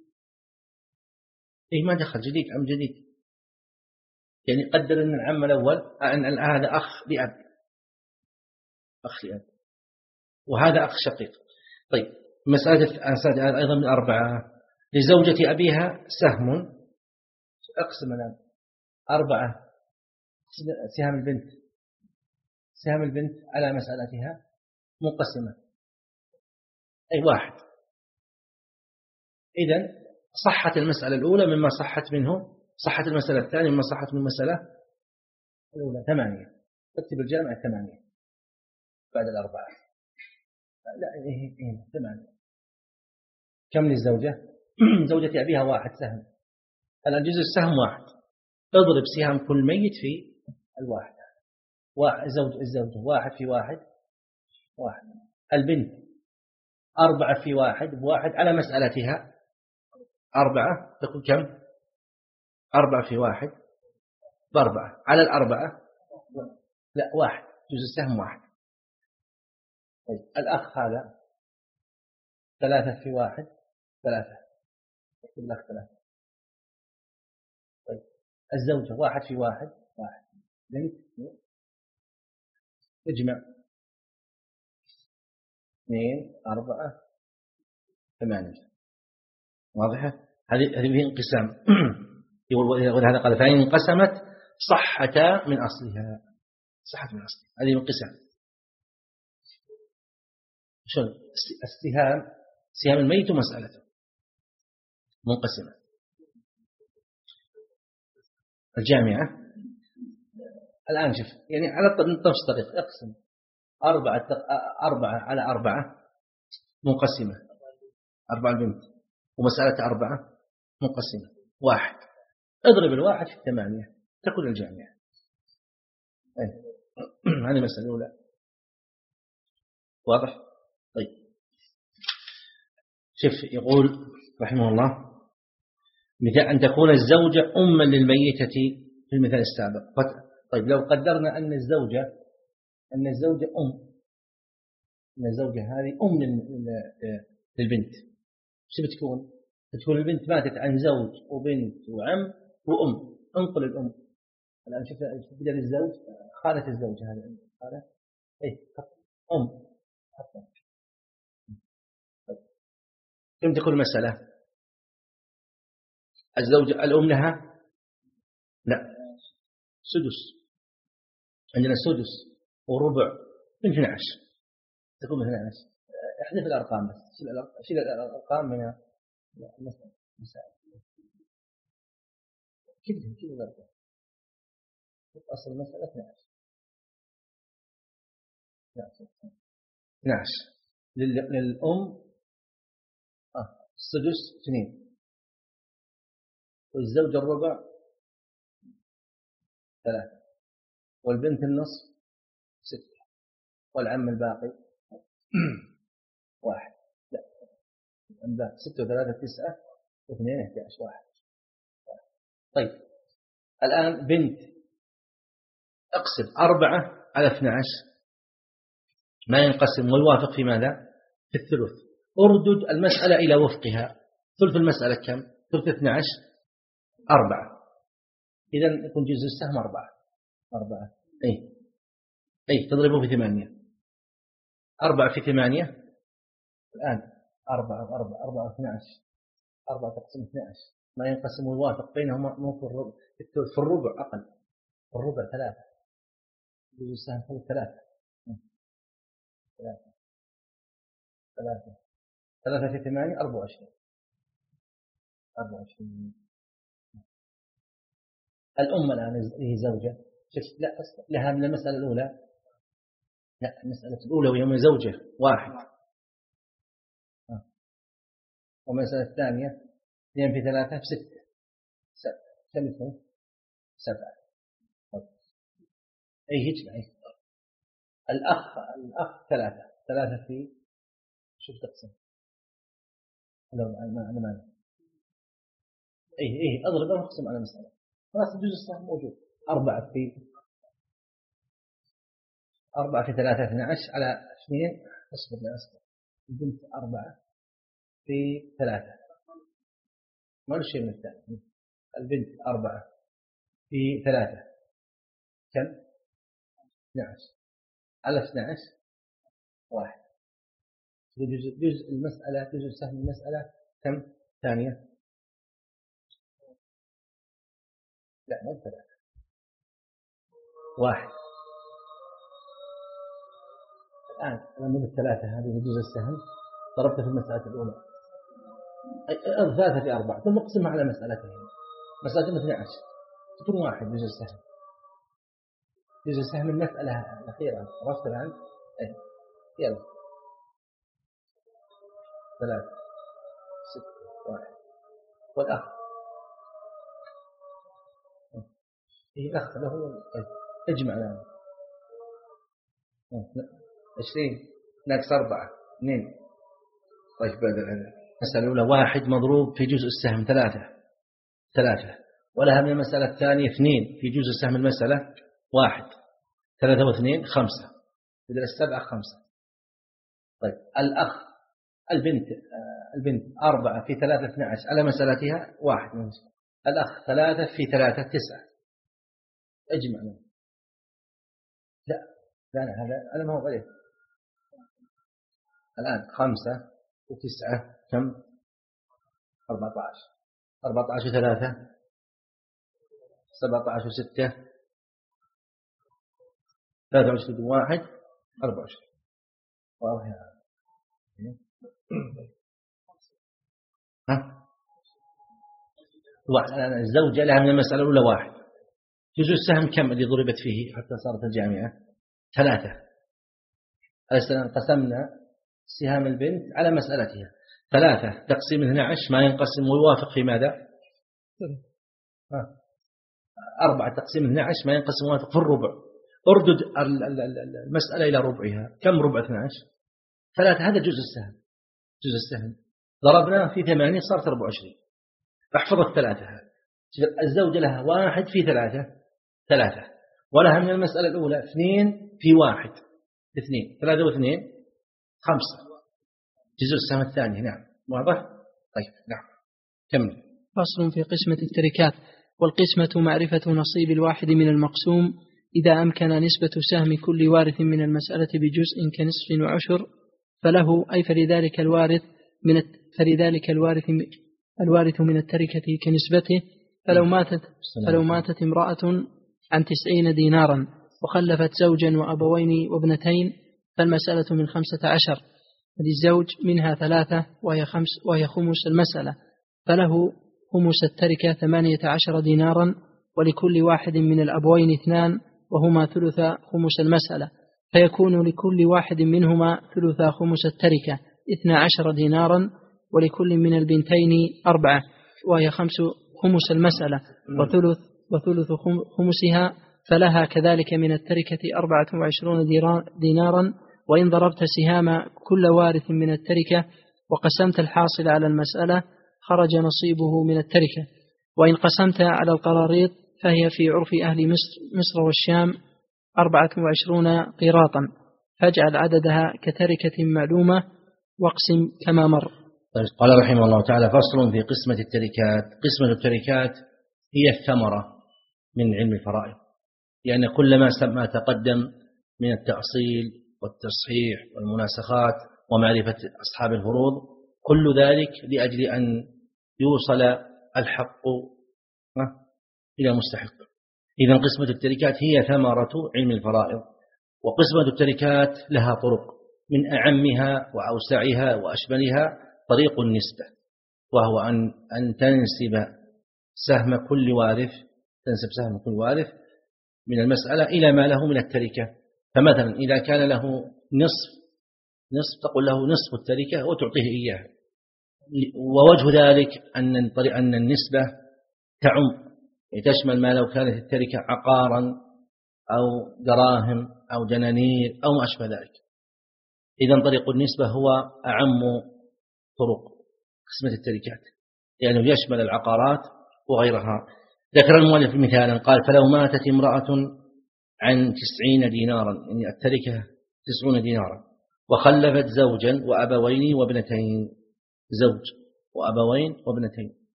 إيه ما دخل جديد عم جديد. يعني قدر أن العم الأول أن هذا أخ لأب أخ لأب وهذا أخ شقيق. طيب مسألة أيضا من أربعة لزوجة أبيها سهم. أقسم الآن أربعة سهام البنت سهام البنت على مسألتها منقسمة. أي واحد. إذن صحت المسألة الأولى مما صحت منه صحت المسألة الثانية مما صحت من المسألة الأولى. ثمانية. اكتب الجامع ثمانية بعد الأربعة. لا إيه إيه ثمانية. كم للزوجة؟ زوجة أبيها واحد سهم. الآن جزء السهم واحد. اضرب سهام كل ميت في الواحد. واحد زوج الزوجة واحد في واحد واحد. البنت أربعة في واحد بواحد على مسألتها أربعة تكون كم؟ أربعة في واحد بأربعة على الأربعة. لا واحد جزء السهم واحد. طيب الأخ هذا ثلاثة في واحد ثلاثة. اكتب الأخ ثلاثة. طيب الزوجة واحد في واحد واحد. بنت اجمع اثنين أربعة ثمانية. واضحة؟ هذه هذه فيه انقسام. يقول هذا قال فإن انقسمت صحتا من أصلها. صحت من أصلها هذه انقسام. شلون السهام سهام الميت مسألته منقسمة. الجامعة الآن شوف يعني على نفس الطريق اقسم أربعة أربعة على أربعة منقسمة. أربعة البنت ومسألة أربعة منقسمة واحد. اضرب الواحد في الثمانية تكون الجامعة. هذه المسألة الأولى. واضح؟ طيب شوف يقول رحمه الله مثال أن تكون الزوجة أما للميتة في المثال السابق. طيب لو قدرنا أن الزوجة أن الزوجة أم أن الزوجة هذه أم للبنت، شو بتكون؟ بتكون البنت ماتت عن زوج وبنت وعم وأم، انقل الأم. الآن شوف بدل الزوج خالة الزوجة هذه خالة إيه أم حتى. كم تكون المسألة؟ الزوجة الأم لها لا سدس، عندنا سدس وربع من اثني عشر تكون من اثني عشر. احذف الأرقام بس، شيل الأرقام من المسألة كلهم كل الأرقام. أصل المسألة اثني عشر اثني عشر للأم آه. السدس اثنين والزوج الربع ثلاثة والبنت النصف ستة والعم الباقي واحد. لا الباقي ستة وثلاثة تسعة واثنين احدى عشر واحد. طيب الآن بنت اقسم أربعة على اثني عشر ما ينقسم ويوافق في ماذا؟ في الثلث. أردد المسألة إلى وفقها. ثلث المسألة كم؟ ثلث اثني عشر أربعة، إذن يكون جزء السهم أربعة أربعة أي أي تضربه في ثمانية. أربعة في ثمانية الآن أربعة أربعة أربعة اثني عشر أربعة تقسم اثني عشر ما ينقسم ويوافق بينهما مو في الربع في الربع أقل في الربع ثلاثة جزء السهم هو ثلاثة ثلاثة ثلاثة ثلاثة في ثمانية أربعة وعشرين أربعة وعشرين. الأم الآن هي زوجة شفت لا لها من المسألة الأولى لا المسألة الأولى وهي من زوجة واحد آه. والمسألة الثانية اثنين في ثلاثة في ستة سبعة كم يكون سبعة. أي هيك أي الأخ الأخ ثلاثة ثلاثة في شوف تقسم لو أنا أنا ما أي أي أضرب وأقسم على مسألة خلاص الجزء الصح موجود. أربعة في أربعة في ثلاثة اثني عشر على اثنين أصبر لا أصبر البنت أربعة في ثلاثة ما له شيء من الثاني. البنت أربعة في ثلاثة كم؟ اثني عشر على اثني عشر واحد. جزء جزء المسألة جزء سهم المسألة كم؟ ثانية لا مو ثلاثة واحد. الآن لما الثلاثة هذه جزء السهم ضربت في المسألة الأولى ثلاثة في أربعة ثم اقسمها على مسألتين مسألة اثني عشر تكون واحد جزء السهم جزء السهم المسألة الأخيرة عرفت الآن أي يلا ثلاثة ستة واحد والأخ إيه الأخ له اجمع لنا عشرين ناقص أربعة اثنين. طيب بعد المسألة الأولى واحد مضروب في جزء السهم ثلاثة ثلاثة ولها من المسألة الثانية اثنين في جزء السهم المسألة واحد ثلاثة واثنين خمسة بدل السبعة خمسة. طيب الأخ البنت البنت أربعة في ثلاثة اثني عشر على مسألتها واحد من مسألة. الأخ ثلاثة في ثلاثة تسعة اجمع منه. لا لا هذا أنا ما هو غير الآن خمسة وتسعة كم؟ أربعة عشر أربعة عشر ثلاثة سبعة عشر ستة ثلاثة وعشرين واحد أربعة عشر. واضح هذا ها؟ واحد. الزوجة لها من المسألة الأولى واحد جزء السهم كم اللي ضربت فيه حتى صارت الجامعة ثلاثة. قسمنا سهام البنت على مسألتها ثلاثة تقسيم اثني عشر ما ينقسم ويوافق في ماذا؟ أربعة تقسيم اثني عشر ما ينقسم موافق في الربع. أردد المسألة إلى ربعها. كم ربع اثني عشر؟ ثلاثة. هذا جزء السهم. جزء السهم ضربناه في ثمانية صارت أربعة وعشرين. احفظ الثلاثة هذه. الزوجة لها واحد في ثلاثة ثلاثة، ولها من المسألة الأولى اثنين في واحد اثنين. ثلاثة واثنين خمسة. جزء السهم الثاني. نعم واضح؟ طيب نعم كمل. فصل في قسمة التركات. والقسمة معرفة نصيب الواحد من المقسوم إذا أمكن نسبة سهم كل وارث من المسألة بجزء كنصف وعشر فله، أي فلذلك الوارث من فلذلك الوارث الوارث من التركة كنسبته. فلو ماتت فلو ماتت امرأة عن تسعين دينارا وخلفت زوجا وأبوين وابنتين فالمسألة من خمسة عشر، للزوج منها ثلاثة وهي خمس وهي خمس المسألة، فله خمس التركة ثمانية عشر دينارا، ولكل واحد من الأبوين اثنان وهما ثلث خمس المسألة، فيكون لكل واحد منهما ثلث خمس التركة اثنا عشر دينارا، ولكل من البنتين أربعة وهي خمس خمس المسألة وثلث وثلث خمسها، فلها كذلك من التركة أربعة وعشرون دينارا. وإن ضربت سهام كل وارث من التركة وقسمت الحاصل على المسألة خرج نصيبه من التركة. وإن قسمت على القراريط فهي في عرف أهل مصر, مصر والشام أربعة وعشرون قيراطا، فاجعل عددها كتركة معلومة واقسم كما مر. قال رحمه الله تعالى: فصل في قسمة التركات. قسمة التركات هي الثمرة من علم الفرائض، لأن يعني كل ما تقدم من التأصيل والتصحيح والمناسخات ومعرفة أصحاب الفروض كل ذلك لأجل أن يوصل الحق إلى مستحق. إذن قسمة التركات هي ثمرة علم الفرائض. وقسمة التركات لها طرق، من أعمها وأوسعها وأشملها طريق النسبة، وهو أن أن تنسب سهم كل وارث تنسب سهم كل وارث من المسألة إلى ما له من التركة. فمثلا إذا كان له نصف نصف تقول له نصف التركة وتعطيه إياه. ووجه ذلك أن أن النسبة تعم، تشمل ما لو كانت التركة عقارا أو دراهم أو دنانير أو ما أشبه ذلك. إذن طريق النسبة هو أعم طرق قسمة التركات، لأنه يعني يشمل العقارات وغيرها. ذكر المؤلف مثالا قال: فلو ماتت امرأة عن تسعين دينارا، يعني التركة تسعون دينارا، وخلفت زوجا وأبوين وابنتين، زوج وأبوين وابنتين،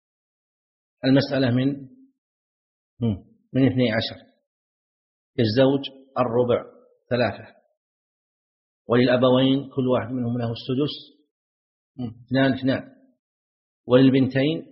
المسألة من من اثني عشر. للزوج الربع ثلاثة، وللأبوين كل واحد منهم له السدس اثنان اثنان، وللبنتين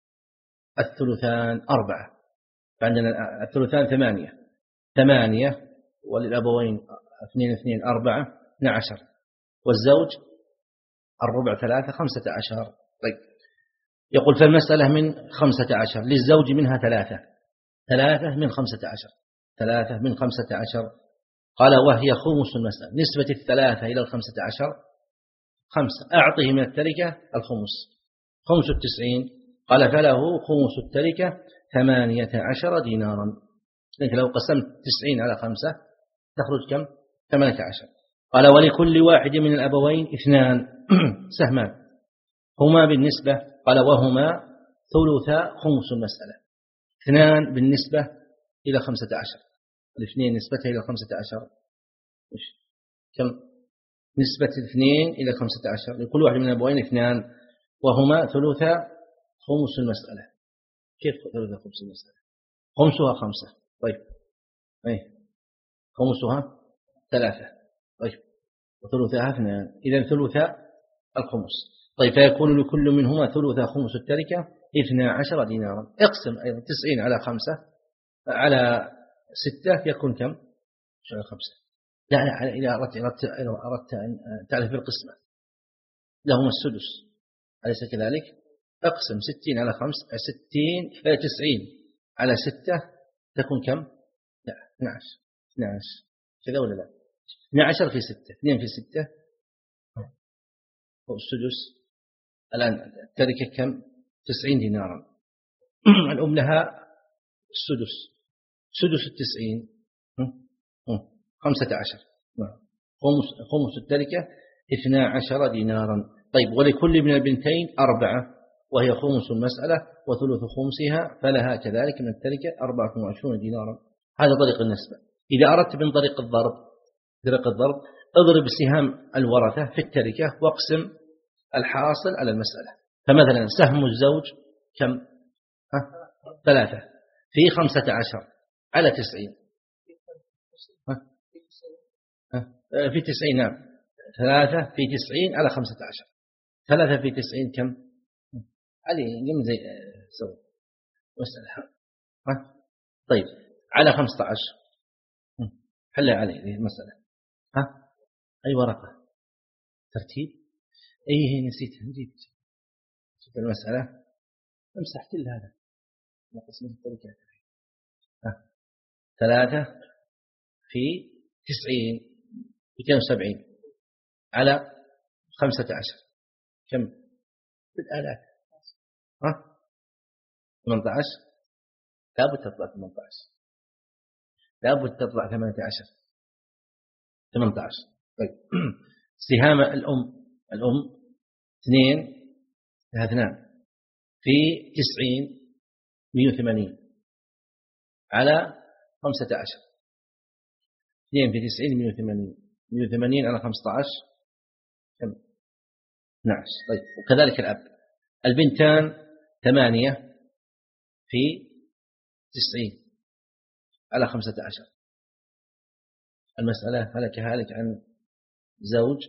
الثلثان أربعة، فعندنا الثلثان ثمانية ثمانية، وللأبوين اثنين اثنين أربعة اثنى عشر، والزوج الربع ثلاثة خمسة عشر. طيب يقول فالمسألة من خمسة عشر، للزوج منها ثلاثة ثلاثة من خمسة عشر ثلاثة من خمسة عشر. قال: وهي خمس المسألة. نسبة الثلاثة إلى الخمسة عشر خمسة، أعطه من التركة الخمس، خمس التسعين. قال: فله خمس التركة ثمانية عشر دينارا. لكن لو قسمت تسعين على خمسة تخرج كم؟ ثمانية عشر. قال: ولكل واحد من الأبوين اثنان سهمان هما بالنسبة، قال: وهما ثلث خمس المسألة. اثنان بالنسبة إلى خمسة عشر، الاثنين نسبتها إلى خمسة عشر كم؟ نسبة الاثنين إلى خمسة عشر، لكل واحد من الأبوين اثنان وهما ثلث خمس المسألة. كيف ثلث خمس المسألة؟ خمسها خمسة. طيب أي خمسها ثلاثة. طيب وثلثها اثنان، إذن ثلث الخمس. طيب فيكون لكل منهما ثلث خمس التركة اثنا عشر دينارا. اقسم أيضا تسعين على خمسة على ستة يكون كم؟ على خمسة. لا لا، إذا أردت, أردت, أردت أن تعرف القسمة لهما السدس، أليس كذلك؟ أقسم ستين على خمسة، ستين تسعين على ستة تكون كم؟ لا اثنا عشر اثنا عشر كذا ولا لا؟ اثنا عشر في ستة، اثنين في ستة هو السدس. الآن التركة كم؟ تسعين دينارا. الأم لها السدس، سدس التسعين خمسة عشر، خمس خمس التركة اثنا عشر دينارا. طيب ولكل من البنتين أربعة وهي خمس المسألة وثلث خمسها فلها كذلك من التركة أربعة وعشرون دينارا. هذا طريق النسبة. إذا أردت من طريق الضرب طريق الضرب اضرب سهام الورثة في التركة واقسم الحاصل على المسألة. فمثلا سهم الزوج كم؟ ها؟ ثلاثة في خمسة عشر على تسعين. ها؟ ها؟ في تسعين. نعم ثلاثة في تسعين على خمسة عشر. ثلاثة في تسعين كم؟ علي قم زي سوي مسألة. ها؟ طيب على خمسة عشر حلها علي هذه المسألة. ها؟ أي ورقة ترتيب؟ أيه نسيتها نسيت شوف المسألة امسح كل هذا نقسم التركات. ها؟ ثلاثة في تسعين مئتين وسبعين على خمسة عشر كم؟ بالآلاف. ها؟ ثمانية عشر لابد تطلع ثمانية عشر لابد تطلع ثمانية عشر ثمانية عشر. طيب سهام الأم الأم اثنين اثنان في تسعين مئة وثمانين على خمسة عشر. اثنين في تسعين مئة وثمانين مئة وثمانين على خمسة عشر كم؟ اثنا عشر. طيب وكذلك الأب البنتان ثمانية في تسعين على خمسة عشر. المسألة هلك هالك عن زوج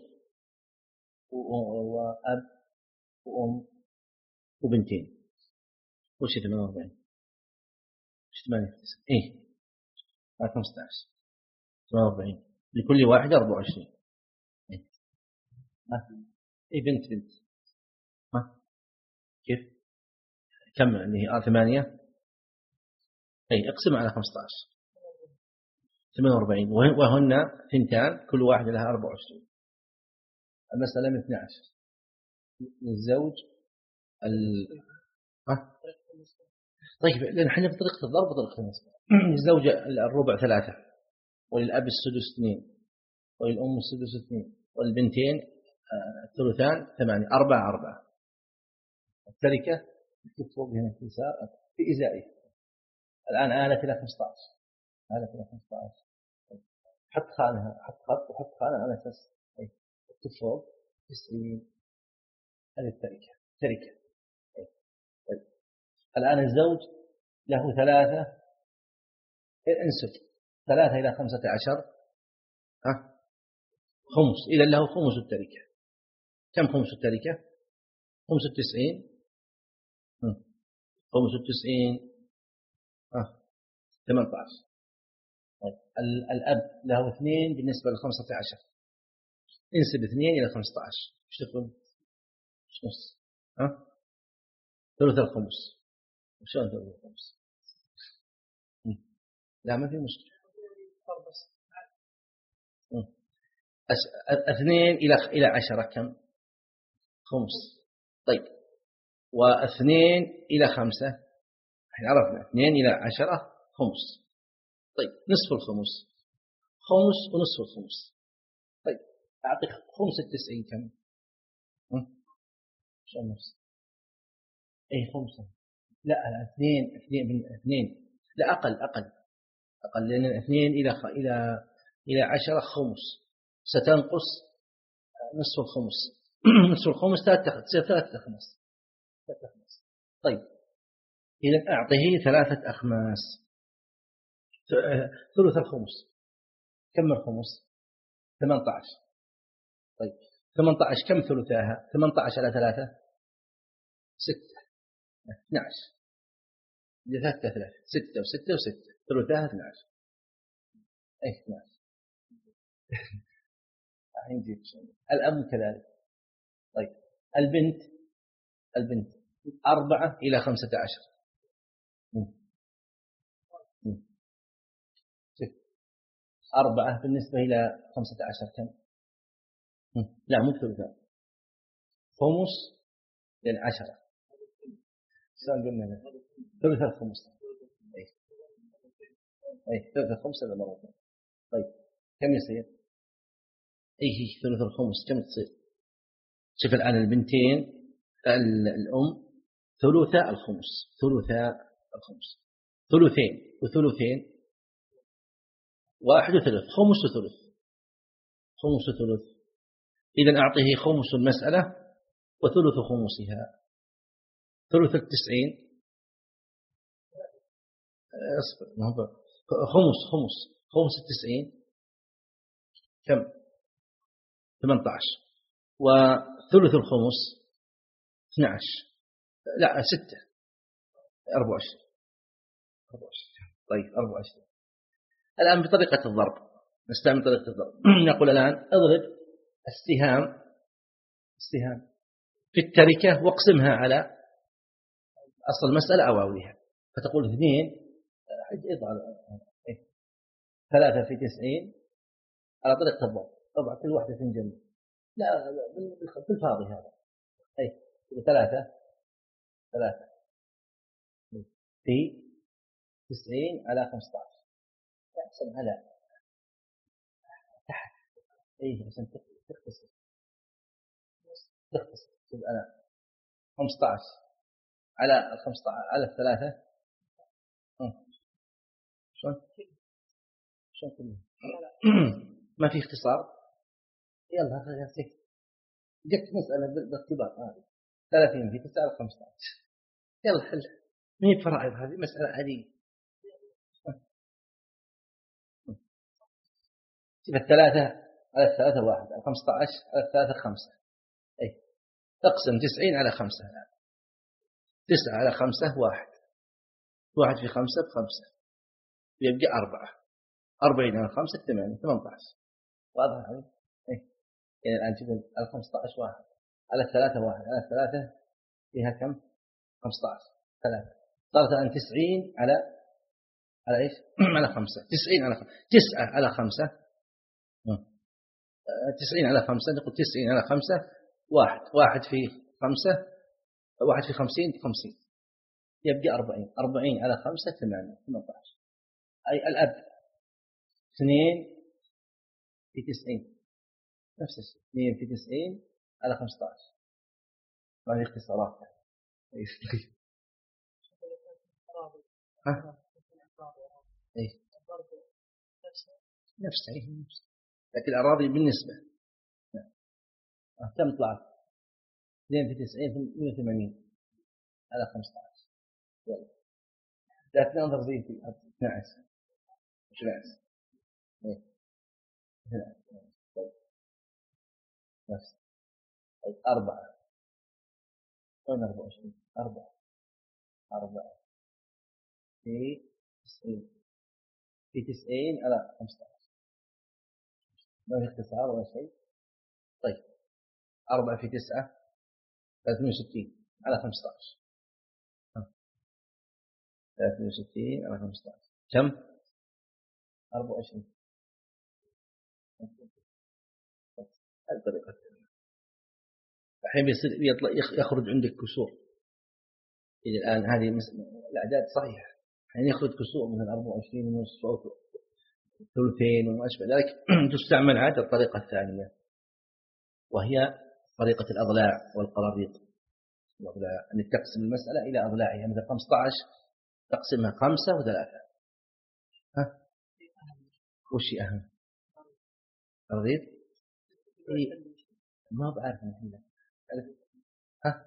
وأب وأم وبنتين وش ثمانية وأربعين وش ثمانية وتسعين إيه على خمسة عشر ثمانية وأربعين لكل واحد أربعة وعشرين. إيه إيه بنت بنت ها كيف كم يعني آه ثمانية أي اقسم على خمسة عشر ثمانية وأربعين وهن ثنتان كل واحد لها أربعة وعشرين. المسألة من اثنا عشر للزوج ال ها طيب لأن احنا بطريقة الضرب بطريقة النسبة. للزوج الربع ثلاثة وللأب السدس اثنين وللأم السدس اثنين والبنتين الثلثان ثمانية أربعة أربعة. التركة تكتب هنا في يسار في إزائه الآن آلت إلى خمسة عشر آلت إلى خمسة عشر. حط خانها حط خط وحط خانة على أساس اكتب فوق تسعين. هذه التركة تركة. طيب الآن الزوج له ثلاثة انسب ثلاثة إلى خمسة عشر ها خمس إذا له خمس التركة. كم خمس التركة؟ خمس التسعين خمس التسعين ها ثمانية عشر. طيب الأب له اثنين بالنسبة لخمسة عشر انسب اثنين إلى خمسة عشر ايش تقول؟ ايش نص؟ ها ثلث الخمس. وشلون ثلث الخمس؟ لا ما في مشكلة. اثنين إلى إلى عشرة كم؟ خمس. طيب واثنين إلى خمسة احنا عرفنا اثنين إلى عشرة خمس. طيب نصف الخمس خمس ونصف الخمس. طيب أعطيك خمس التسعين كم؟ شو نص؟ أي خمسة. لا اثنين اثنين من اثنين لا أقل أقل أقل لأن اثنين إلى خ... إلى إلى عشرة خمس ستنقص نصف الخمس. نصف الخمس تصير ثلاثة أخماس. ثلاثة أخماس. طيب إذا أعطيه ثلاثة أخماس. ثلث الخمس كم الخمس؟ ثمانية عشر. طيب ثمانية عشر كم ثلثاها؟ ثمانية عشر على ثلاثة ستة اثنا عشر. إذا ثلاثة ثلاثة ستة وستة وستة ثلثاها اثنا عشر. أي اثنا عشر. الأم كذلك. طيب البنت البنت أربعة إلى خمسة عشر. أربعة بالنسبة إلى خمسة عشر كم؟ لا مو ثلثان خمس لأن عشرة. شلون قلنا ثلث الخمس أي ثلث الخمس هذا مرتين. طيب كم يصير؟ أي ثلث الخمس كم تصير؟ شوف الآن البنتين الأم ثلث الخمس، ثلث الخمس، ثلثين وثلثين واحد وثلث، خمس وثلث، خمس وثلث. إذن أعطيه خمس المسألة وثلث خمسها. ثلث التسعين أصبر خمس خمس خمس التسعين كم؟ ثمانية عشر. وثلث الخمس اثني عشر، لا ستة، أربعة وعشرين. طيب أربعة وعشرين. الآن بطريقة الضرب نستعمل طريقة الضرب. نقول الآن اضرب السهام السهام في التركة واقسمها على أصل المسألة أو أولها. فتقول اثنين ثلاثة في تسعين على طريقة الضرب. طبعا كل واحدة تنجم، لا بالفاضي هذا. أي ثلاثة ثلاثة في تسعين على خمسة عشر يقسم على تحت. أيه عشان تختصر تختصر تبقى أنا خمسة عشر على الخمسة عشر على الثلاثة. شلون شلون كله ما في اختصار. يلا خلينا نسكت. جت مسألة باختبار هذه ثلاثين في تسعة على خمسة عشر. يلا حل. ما هي فرائض هذه مسألة عادية. شوف الثلاثة على الثلاثة واحد، على خمسة عشر على الثلاثة خمسة. أي تقسم تسعين على خمسة. تسعة على خمسة واحد، واحد في خمسة بخمسة، يبقى أربعة. أربعين على خمسة ثمانية، ثمانية عشر. واضح هذه؟ أي يعني الآن تقول على خمسة عشر واحد، على الثلاثة واحد، على الثلاثة فيها كم؟ خمسة عشر ثلاثة. صارت الآن تسعين على على إيش؟ على خمسة. تسعين على خمسة. تسعة على خمسة. تسعين على خمسة. نقول تسعين على خمسة واحد. واحد في خمسة، واحد في خمسين خمسين، يبقى أربعين. أربعين على خمسة ثمانية، ثمانية عشر. أي الأب اثنين في تسعين نفس الشيء. اثنين في تسعين على خمسة عشر. ما في اختصارات. ها؟ إيه. نفس أي نفس. لكن الأراضي بالنسبة كم طلعت؟ اثنين في تسعين مئة وثمانين على خمسة عشر. يلا. لكن انظر زي في اثني عشر. اثني عشر. إيه. اثني عشر. طيب. نفس. طيب أربعة. وين أربعة وعشرين؟ أربعة. أربعة. في تسعين. في تسعين على خمسة عشر. ما في اختصار ولا شيء. طيب أربعة في تسعة ثلاثمائة وستين على خمسة عشر. ثلاثمائة وستين على خمسة عشر كم؟ أربعة وعشرين. هذه طريقة. الحين بيصير يطلع يخرج عندك كسور. إذا الآن هذه الأعداد صحيحة، يعني يخرج كسور من أربعة وعشرين ونصف أو ثلثين وما أشبه ذلك. تستعمل عاد الطريقة الثانية وهي طريقة الأضلاع والقراريط. الأضلاع أن تقسم المسألة إلى أضلاعها. مثل خمسة عشر تقسمها خمسة وثلاثة. ها؟ وش أهم؟ قراريط؟ إيه؟ ما بعرف الحين. ها؟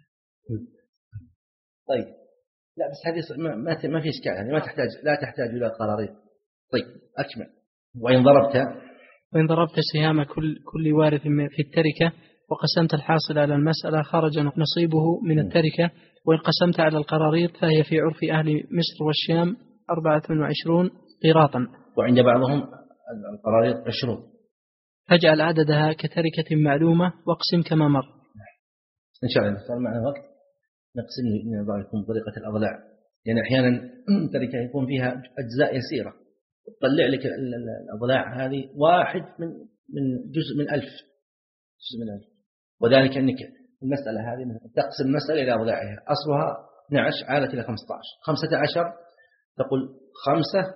طيب لا بس هذه ما ما ما في إشكال. يعني ما تحتاج لا تحتاج إلى قراريط. طيب أكمل. وإن ضربت وإن ضربت سهام كل كل وارث في التركة وقسمت الحاصل على المسألة خرج نصيبه من التركة. وإن قسمت على القراريط فهي في عرف أهل مصر والشام أربعة وعشرون قيراطا، وعند بعضهم القراريط عشرون. فاجعل عددها كتركة معلومة واقسم كما مر. إن شاء الله صار معنا وقت نقسم من بعضكم طريقة الأضلاع، لأن يعني أحيانا تركة يكون فيها أجزاء يسيرة، تطلع لك الأضلاع هذه واحد من من جزء من ألف جزء من ألف. وذلك أنك المسألة هذه تقسم المسألة إلى أضلاعها. أصلها اثني عشر عالت إلى خمسة عشر. خمسة عشر تقول خمسة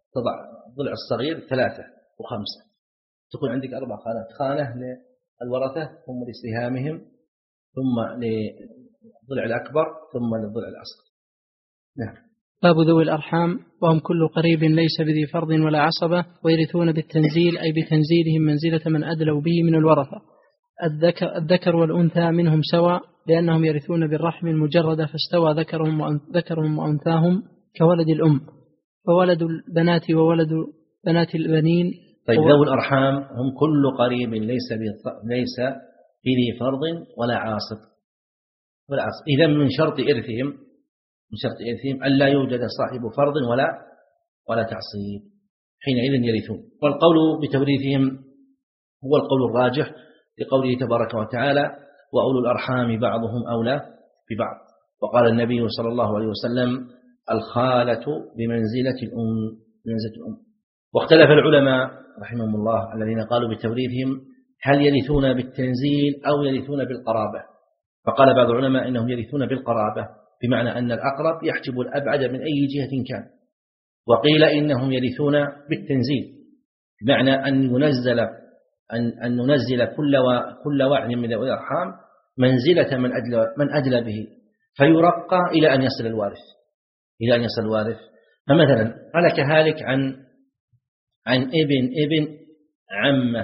تضع الضلع الصغير ثلاثة وخمسة، تكون عندك أربع خانات، خانة للورثة ثم لسهامهم ثم للضلع الأكبر ثم للضلع الأصغر. نعم. باب ذوي الأرحام وهم كل قريب ليس بذي فرض ولا عصبة، ويرثون بالتنزيل أي بتنزيلهم منزلة من أدلوا به من الورثة. الذكر, الذكر والأنثى منهم سواء، لأنهم يرثون بالرحم المجردة، فاستوى ذكرهم, ذكرهم وأنثاهم كولد الأم، فولد البنات وولد بنات البنين. طيب ذوي الأرحام هم كل قريب ليس ليس بذي فرض ولا عاصب ولا عاصب. إذا من شرط إرثهم من شرط إرثهم ألا يوجد صاحب فرض ولا ولا تعصيب، حينئذ يرثون. والقول بتوريثهم هو القول الراجح لقوله تبارك وتعالى: وأولو الأرحام بعضهم أولى ببعض. وقال النبي صلى الله عليه وسلم: الخالة بمنزلة الأم بمنزلة الأم. واختلف العلماء رحمهم الله الذين قالوا بتوريثهم هل يرثون بالتنزيل أو يرثون بالقرابة. فقال بعض العلماء إنهم يرثون بالقرابة، بمعنى أن الأقرب يحجب الأبعد من أي جهة كان. وقيل إنهم يرثون بالتنزيل، بمعنى أن ينزل أن أن ننزل كل كل واحد من ذوي الأرحام منزلة من أدلى من أدلى به، فيرقى إلى أن يصل الوارث إلى أن يصل الوارث. فمثلا هلك هالك عن عن ابن ابن عمه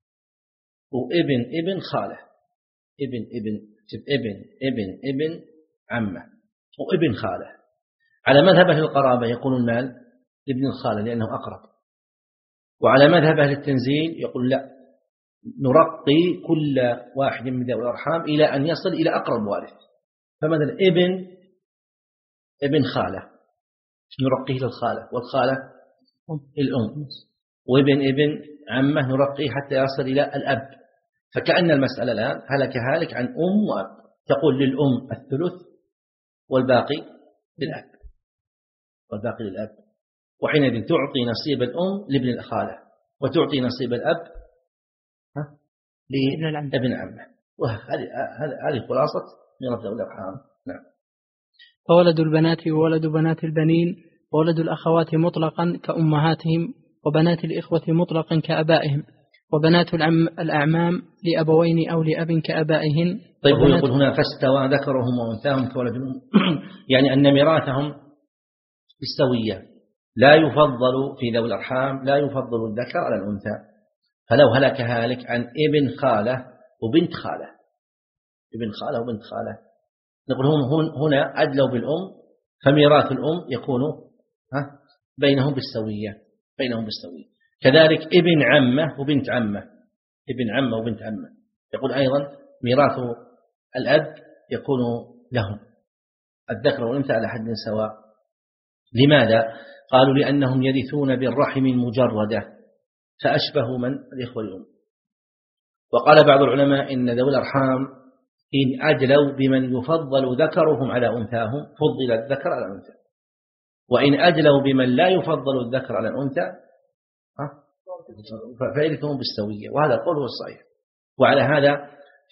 وابن ابن خاله، ابن ابن ابن ابن ابن عمه وابن خاله. على مذهب أهل القرابة يقول المال لابن الخالة لأنه أقرب، وعلى مذهب أهل التنزيل يقول لا، نرقي كل واحد من ذوي الأرحام إلى أن يصل إلى أقرب وارث. فمثلا ابن ابن خالة نرقيه للخالة، والخالة الأم، وابن ابن عمه نرقيه حتى يصل إلى الأب. فكأن المسألة الآن هلك هالك عن أم وأب، تقول للأم الثلث والباقي للأب والباقي للأب وحينئذ تعطي نصيب الأم لابن الخالة وتعطي نصيب الأب لابن عمه. وهذه هذه خلاصة ميراث ذوي الأرحام. نعم. فولد البنات وولد بنات البنين وولد الأخوات مطلقا كأمهاتهم، وبنات الإخوة مطلقا كأبائهم، وبنات الأعمام لأبوين أو لأب كأبائهن. طيب هو يقول هنا فاستوى ذكرهم وأنثاهم كولد الأم، يعني أن ميراثهم بالسوية، لا يفضل في ذوي الأرحام لا يفضل الذكر على الأنثى. فلو هلك هالك عن ابن خالة وبنت خالة، ابن خالة وبنت خالة، نقول هم هنا أدلوا بالأم، فميراث الأم يكون ها بينهم بالسوية بينهم بالسوية. كذلك ابن عمه وبنت عمه، ابن عمه وبنت عمه، يقول أيضا ميراث الأب يكون لهم الذكر والأنثى على حد سواء. لماذا؟ قالوا لأنهم يرثون بالرحم المجردة، فأشبه من الإخوة الأم. وقال بعض العلماء إن ذوي الأرحام إن أدلوا بمن يفضل ذكرهم على أنثاهم فضل الذكر على الأنثى، وإن أدلوا بمن لا يفضل الذكر على الأنثى فيرثهم بالسوية، وهذا القول هو الصحيح. وعلى هذا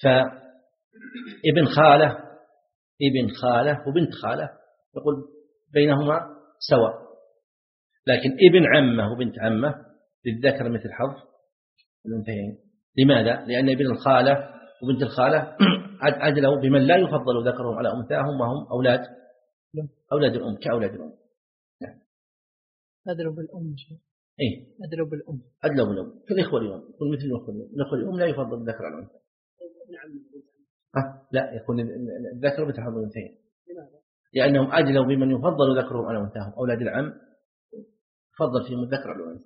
فابن خالة ابن خالة وبنت خالة يقول بينهما سواء، لكن ابن عمه وبنت عمه للذكر مثل حظ الأنثيين. لماذا؟ لأن ابن الخالة وبنت الخالة أدلوا بمن لا يفضل ذكرهم على أنثاهم وهم أولاد أولاد الأم كأولاد الأم. أدلوا بالأم شيء. إيه أدلوا بالأم أدلوا بالأم كالإخوة اليوم، يكون مثل الإخوة اليوم. الإخوة اليوم لا يفضل الذكر على الأنثى. أه؟ لا، يكون الذكر مثل حظ الأنثيين، لأنهم أدلوا بمن يفضل ذكرهم على أنثاهم. أولاد العم يفضل فيهم الذكر على الأنثى.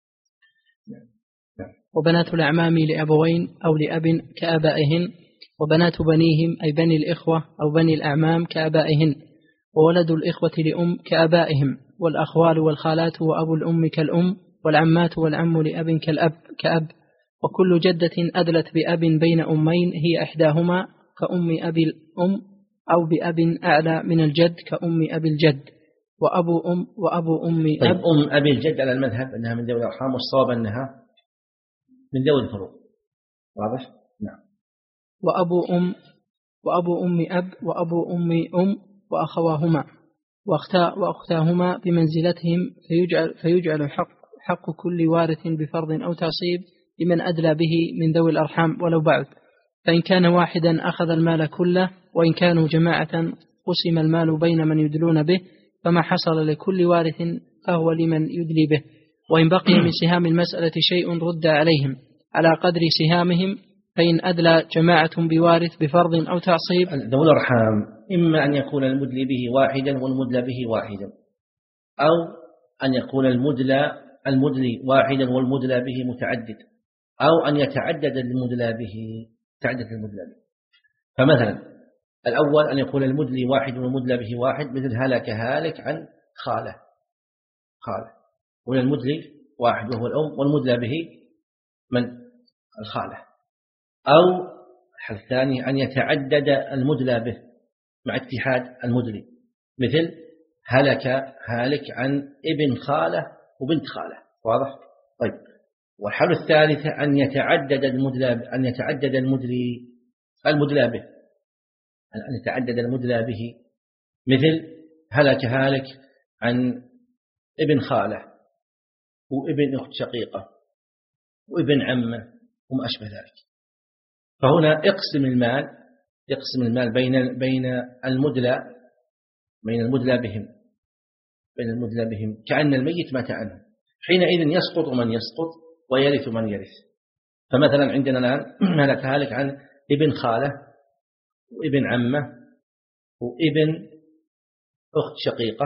وبنات الأعمام لأبوين أو لأب كآبائهن، وبنات بنيهم أي بني الإخوة أو بني الأعمام كآبائهن، وولد الإخوة لأم كآبائهم، والأخوال والخالات وأبو الأم كالأم، والعمات والعم لأب كالأب كأب. وكل جدة أدلت بأب بين أمين هي إحداهما كأم أبي الأم، أو بأب أعلى من الجد كأم أبي الجد، وأبو أم وأبو أم طيب أب. أم أبي الجد على المذهب أنها من ذوي الأرحام، والصواب أنها من ذوي الفروض. واضح؟ نعم. وأبو أم وأبو أم أب وأبو أم أم وأخواهما. وأختاه وأختاهما بمنزلتهم، فيجعل, فيجعل حق, حق كل وارث بفرض أو تعصيب لمن أدلى به من ذوي الأرحام ولو بعد. فإن كان واحدا أخذ المال كله، وإن كانوا جماعة قسم المال بين من يدلون به، فما حصل لكل وارث فهو لمن يدلي به. وإن بقي من سهام المسألة شيء رد عليهم على قدر سهامهم، فإن أدلى جماعة بوارث بفرض أو تعصيب. ذوي الأرحام إما أن يكون المدلي به واحدا والمدلى به واحدا، أو أن يكون المدلى المدلي واحدا والمدلى به متعدد، أو أن يتعدد المدلى به تعدد المدلى به. فمثلا الأول أن يكون المدلي واحد والمدلى به واحد، مثل هلك هالك عن خاله خاله ولا المدلي واحد وهو الأم والمدلى به من الخالة. أو الحل الثاني أن يتعدد المدلى به مع اتحاد المدلي، مثل هلك هالك عن ابن خالة وبنت خالة. واضح؟ طيب. والحل الثالث أن يتعدد المدلى أن يتعدد المدلي المدلى به أن يتعدد المدلى به، مثل هلك هالك عن ابن خالة وابن أخت شقيقة وابن عمه وما أشبه ذلك. فهنا اقسم المال يقسم المال بين بين المدلى بين المدلى بهم بين المدلى بهم كأن الميت مات عنه، حينئذ يسقط من يسقط ويرث من يرث. فمثلا عندنا الآن هلك هالك عن ابن خالة وابن عمه وابن أخت شقيقة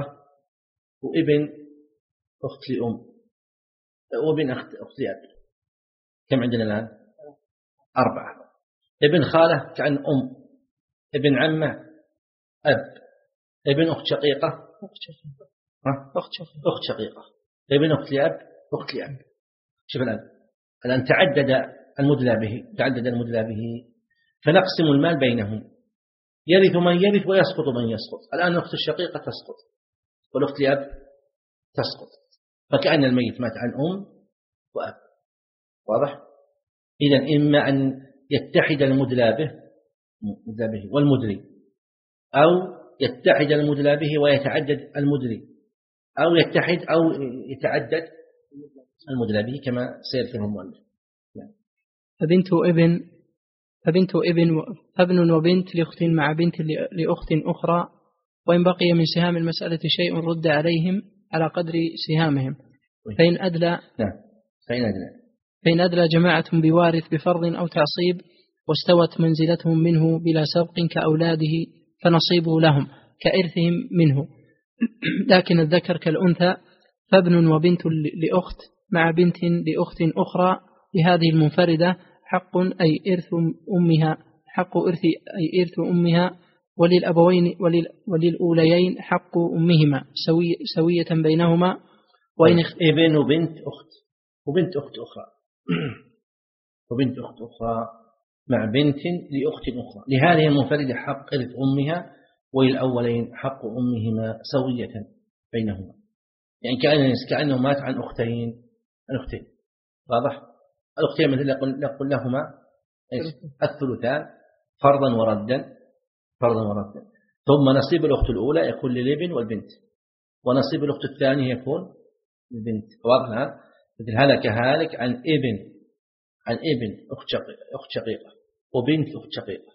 وابن أخت لأم وابن أخت أخت لأب. كم عندنا الآن؟ أربعة. ابن خالة كأن أم، ابن عمه أب، ابن أخت شقيقة أخت شقيقة أخت شقيقة أخت شقيقة ابن أخت لأب أخت لأب. شوف الآن الآن تعدد المدلى به تعدد المدلى به فنقسم المال بينهم، يرث من يرث ويسقط من يسقط. الآن الأخت الشقيقة تسقط والأخت لأب تسقط، فكأن الميت مات عن أم وأب. واضح؟ إذن إما أن يتحد المدلى به والمدلي، أو يتحد المدلى به ويتعدد المدلي، أو يتحد أو يتعدد المدلى به كما سيذكره المؤلف. فبنت ابن فبنت ابن فابن وبنت لأخت مع بنت لأخت أخرى، وإن بقي من سهام المسألة شيء رد عليهم على قدر سهامهم. فإن أدلى نعم فإن أدلى فإن أدلى جماعة بوارث بفرض أو تعصيب واستوت منزلتهم منه بلا سبق كأولاده، فنصيبه لهم كإرثهم منه. لكن الذكر كالأنثى، فابن وبنت لأخت مع بنت لأخت أخرى لهذه المنفردة حق أي إرث أمها حق إرث أي إرث أمها، وللأبوين وللأوليين حق أمهما سوي سوية بينهما. وإن ابن وبنت أخت وبنت أخت أخرى وبنت أخت أخرى مع بنت لأخت أخرى لهذه المنفردة حق إرث أمها، وللأولين حق أمهما سوية بينهما. يعني كأنه كأنه مات عن أختين الأختين. واضح؟ الأختين مثل نقول لهما الثلثان فرضا وردا فرضا وردا ثم نصيب الأخت الأولى يكون للابن والبنت، ونصيب الأخت الثانية يكون للبنت. واضح الآن؟ مثل هلك هالك عن ابن عن ابن أخت شقيقة أخت شقيقة وبنت أخت شقيقة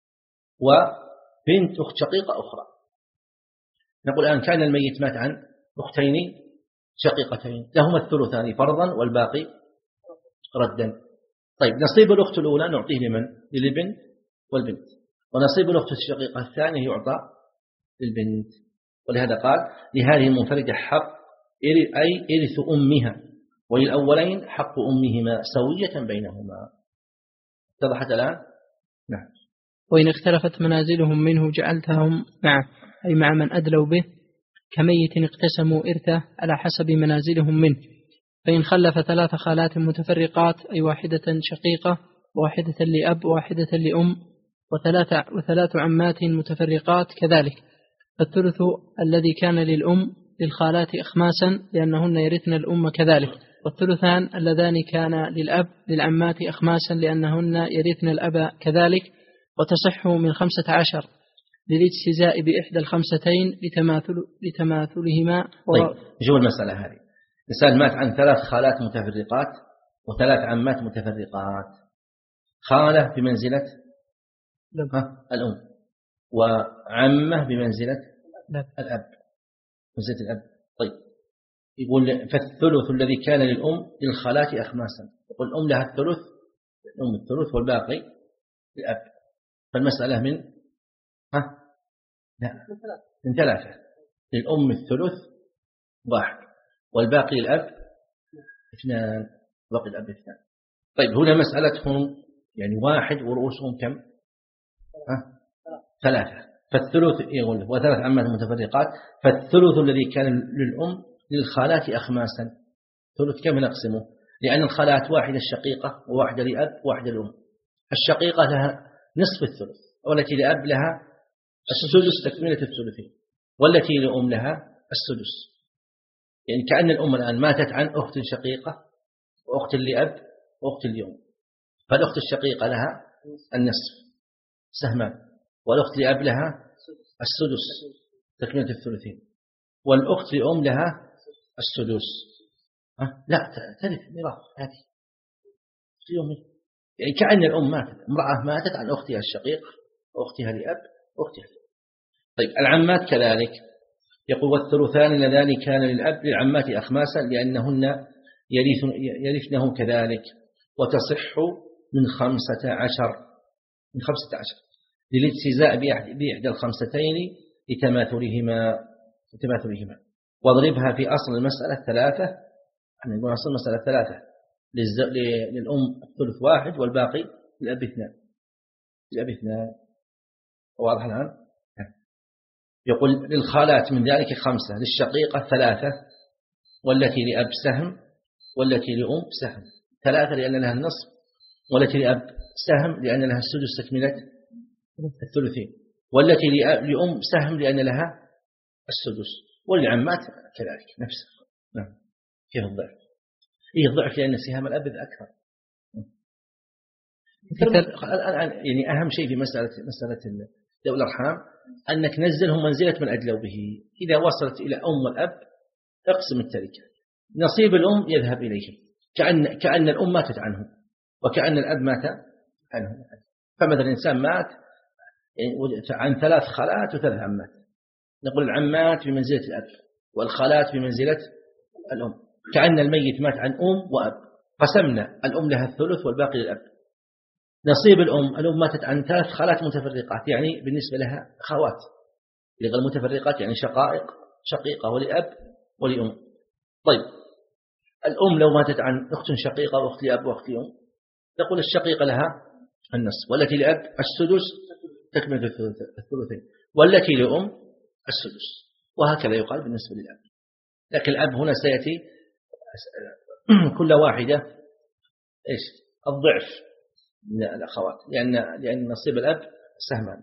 وبنت أخت شقيقة أخرى. نقول الآن كان الميت مات عن أختين شقيقتين لهما الثلثان فرضا والباقي ردا. طيب نصيب الأخت الأولى نعطيه لمن؟ للابن والبنت، ونصيب الأخت الشقيقة الثانية يعطى للبنت. ولهذا قال لهذه المنفردة حق أي إرث أمها، وللأولين حق أمهما سوية بينهما. اتضحت الآن؟ نعم. وإن اختلفت منازلهم منه جعلتهم معه أي مع من أدلوا به كميت اقتسموا إرثه على حسب منازلهم منه. فإن خلف ثلاث خالات متفرقات أي واحدة شقيقة واحدة لأب واحدة لأم وثلاث, وثلاث عمات متفرقات كذلك، فالثلث الذي كان للأم للخالات أخماسا لأنهن يرثن الأم كذلك، والثلثان اللذان كان للأب للعمات أخماسا لأنهن يرثن الأب كذلك، وتصح من خمسة عشر للاجتزاء بإحدى الخمستين لتماثل لتماثلهما. طيب نشوف المسألة هذه. إنسان مات عن ثلاث خالات متفرقات وثلاث عمات متفرقات. خالة بمنزلة الأم، وعمة بمنزلة الأب، منزلة الأب. طيب يقول فالثلث الذي كان للأم للخالات أخماسا. يقول الأم لها الثلث، الأم الثلث والباقي للأب. فالمسألة من ها لا من ثلاثة. للأم الثلث واحد، والباقي للأب اثنان، باقي الأب اثنان. طيب هنا مسألتهم يعني واحد ورؤوسهم كم؟ ها ثلاثة. فالثلث يقول وثلاث عمات متفرقات. فالثلث الذي كان للأم للخالات أخماسا. ثلث كم نقسمه؟ لأن الخالات واحدة الشقيقة وواحدة لأب وواحدة لأم. الشقيقة لها نصف الثلث، والتي لأب لها السدس تكملة الثلثين، والتي لأم لها السدس. يعني كأن الأم الآن ماتت عن أخت شقيقة وأخت لأب وأخت لأم، فالأخت الشقيقة لها النصف سهمان، والأخت لأب لها السدس تكملة الثلثين، والأخت لأم لها السدس. أه؟ لا ترث ميراث هذه يعني كأن الأم ماتت، امرأة ماتت عن أختها الشقيقة وأختها لأب وأختها لأب. طيب العمات كذلك. يقول والثلثان اللذان كان للأب للعمات أخماسا لأنهن يرثنه كذلك، وتصح من خمسة عشر من خمسة عشر للاجتزاء بإحدى الخمستين لتماثلهما لتماثلهما واضربها في أصل المسألة ثلاثة. احنا نقول أصل المسألة ثلاثة، للأم الثلث واحد والباقي للأب اثنان، للأب اثنان. واضح الآن؟ يقول للخالات من ذلك خمسة، للشقيقة ثلاثة، والتي لأب سهم، والتي لأم سهم. ثلاثة لأن لها النصف، والتي لأب سهم لأن لها السدس تكملة الثلثين، والتي لأم سهم لأن لها السدس، والعمات كذلك نفسه. نعم. كيف الضعف؟ إيه الضعف؟ لأن سهام الأب أكثر. الآن يعني أهم شيء في مسألة مسألة ذوي الأرحام أنك نزلهم منزلة من أدلوا به. إذا وصلت إلى أم والأب اقسم التركة، نصيب الأم يذهب إليهم، كأن كأن الأم ماتت عنهم وكأن الأب مات عنهم. فمثلا الإنسان مات عن ثلاث خالات وثلاث عمات، نقول العمات بمنزلة الأب والخالات بمنزلة الأم، كأن الميت مات عن أم وأب. قسمنا الأم لها الثلث والباقي للأب. نصيب الأم، الأم ماتت عن ثلاث خالات متفرقات، يعني بالنسبة لها خوات، لغة المتفرقات يعني شقائق، شقيقة ولأب ولأم. طيب الأم لو ماتت عن أخت شقيقة وأخت لأب وأخت لأم، تقول الشقيقة لها النصف، والتي لأب السدس تكمل الثلثين، والتي لأم السدس، وهكذا يقال بالنسبة للأب. لكن الأب هنا سيأتي كل واحدة إيش الضعف من الأخوات، لأن لأن نصيب الأب سهمان.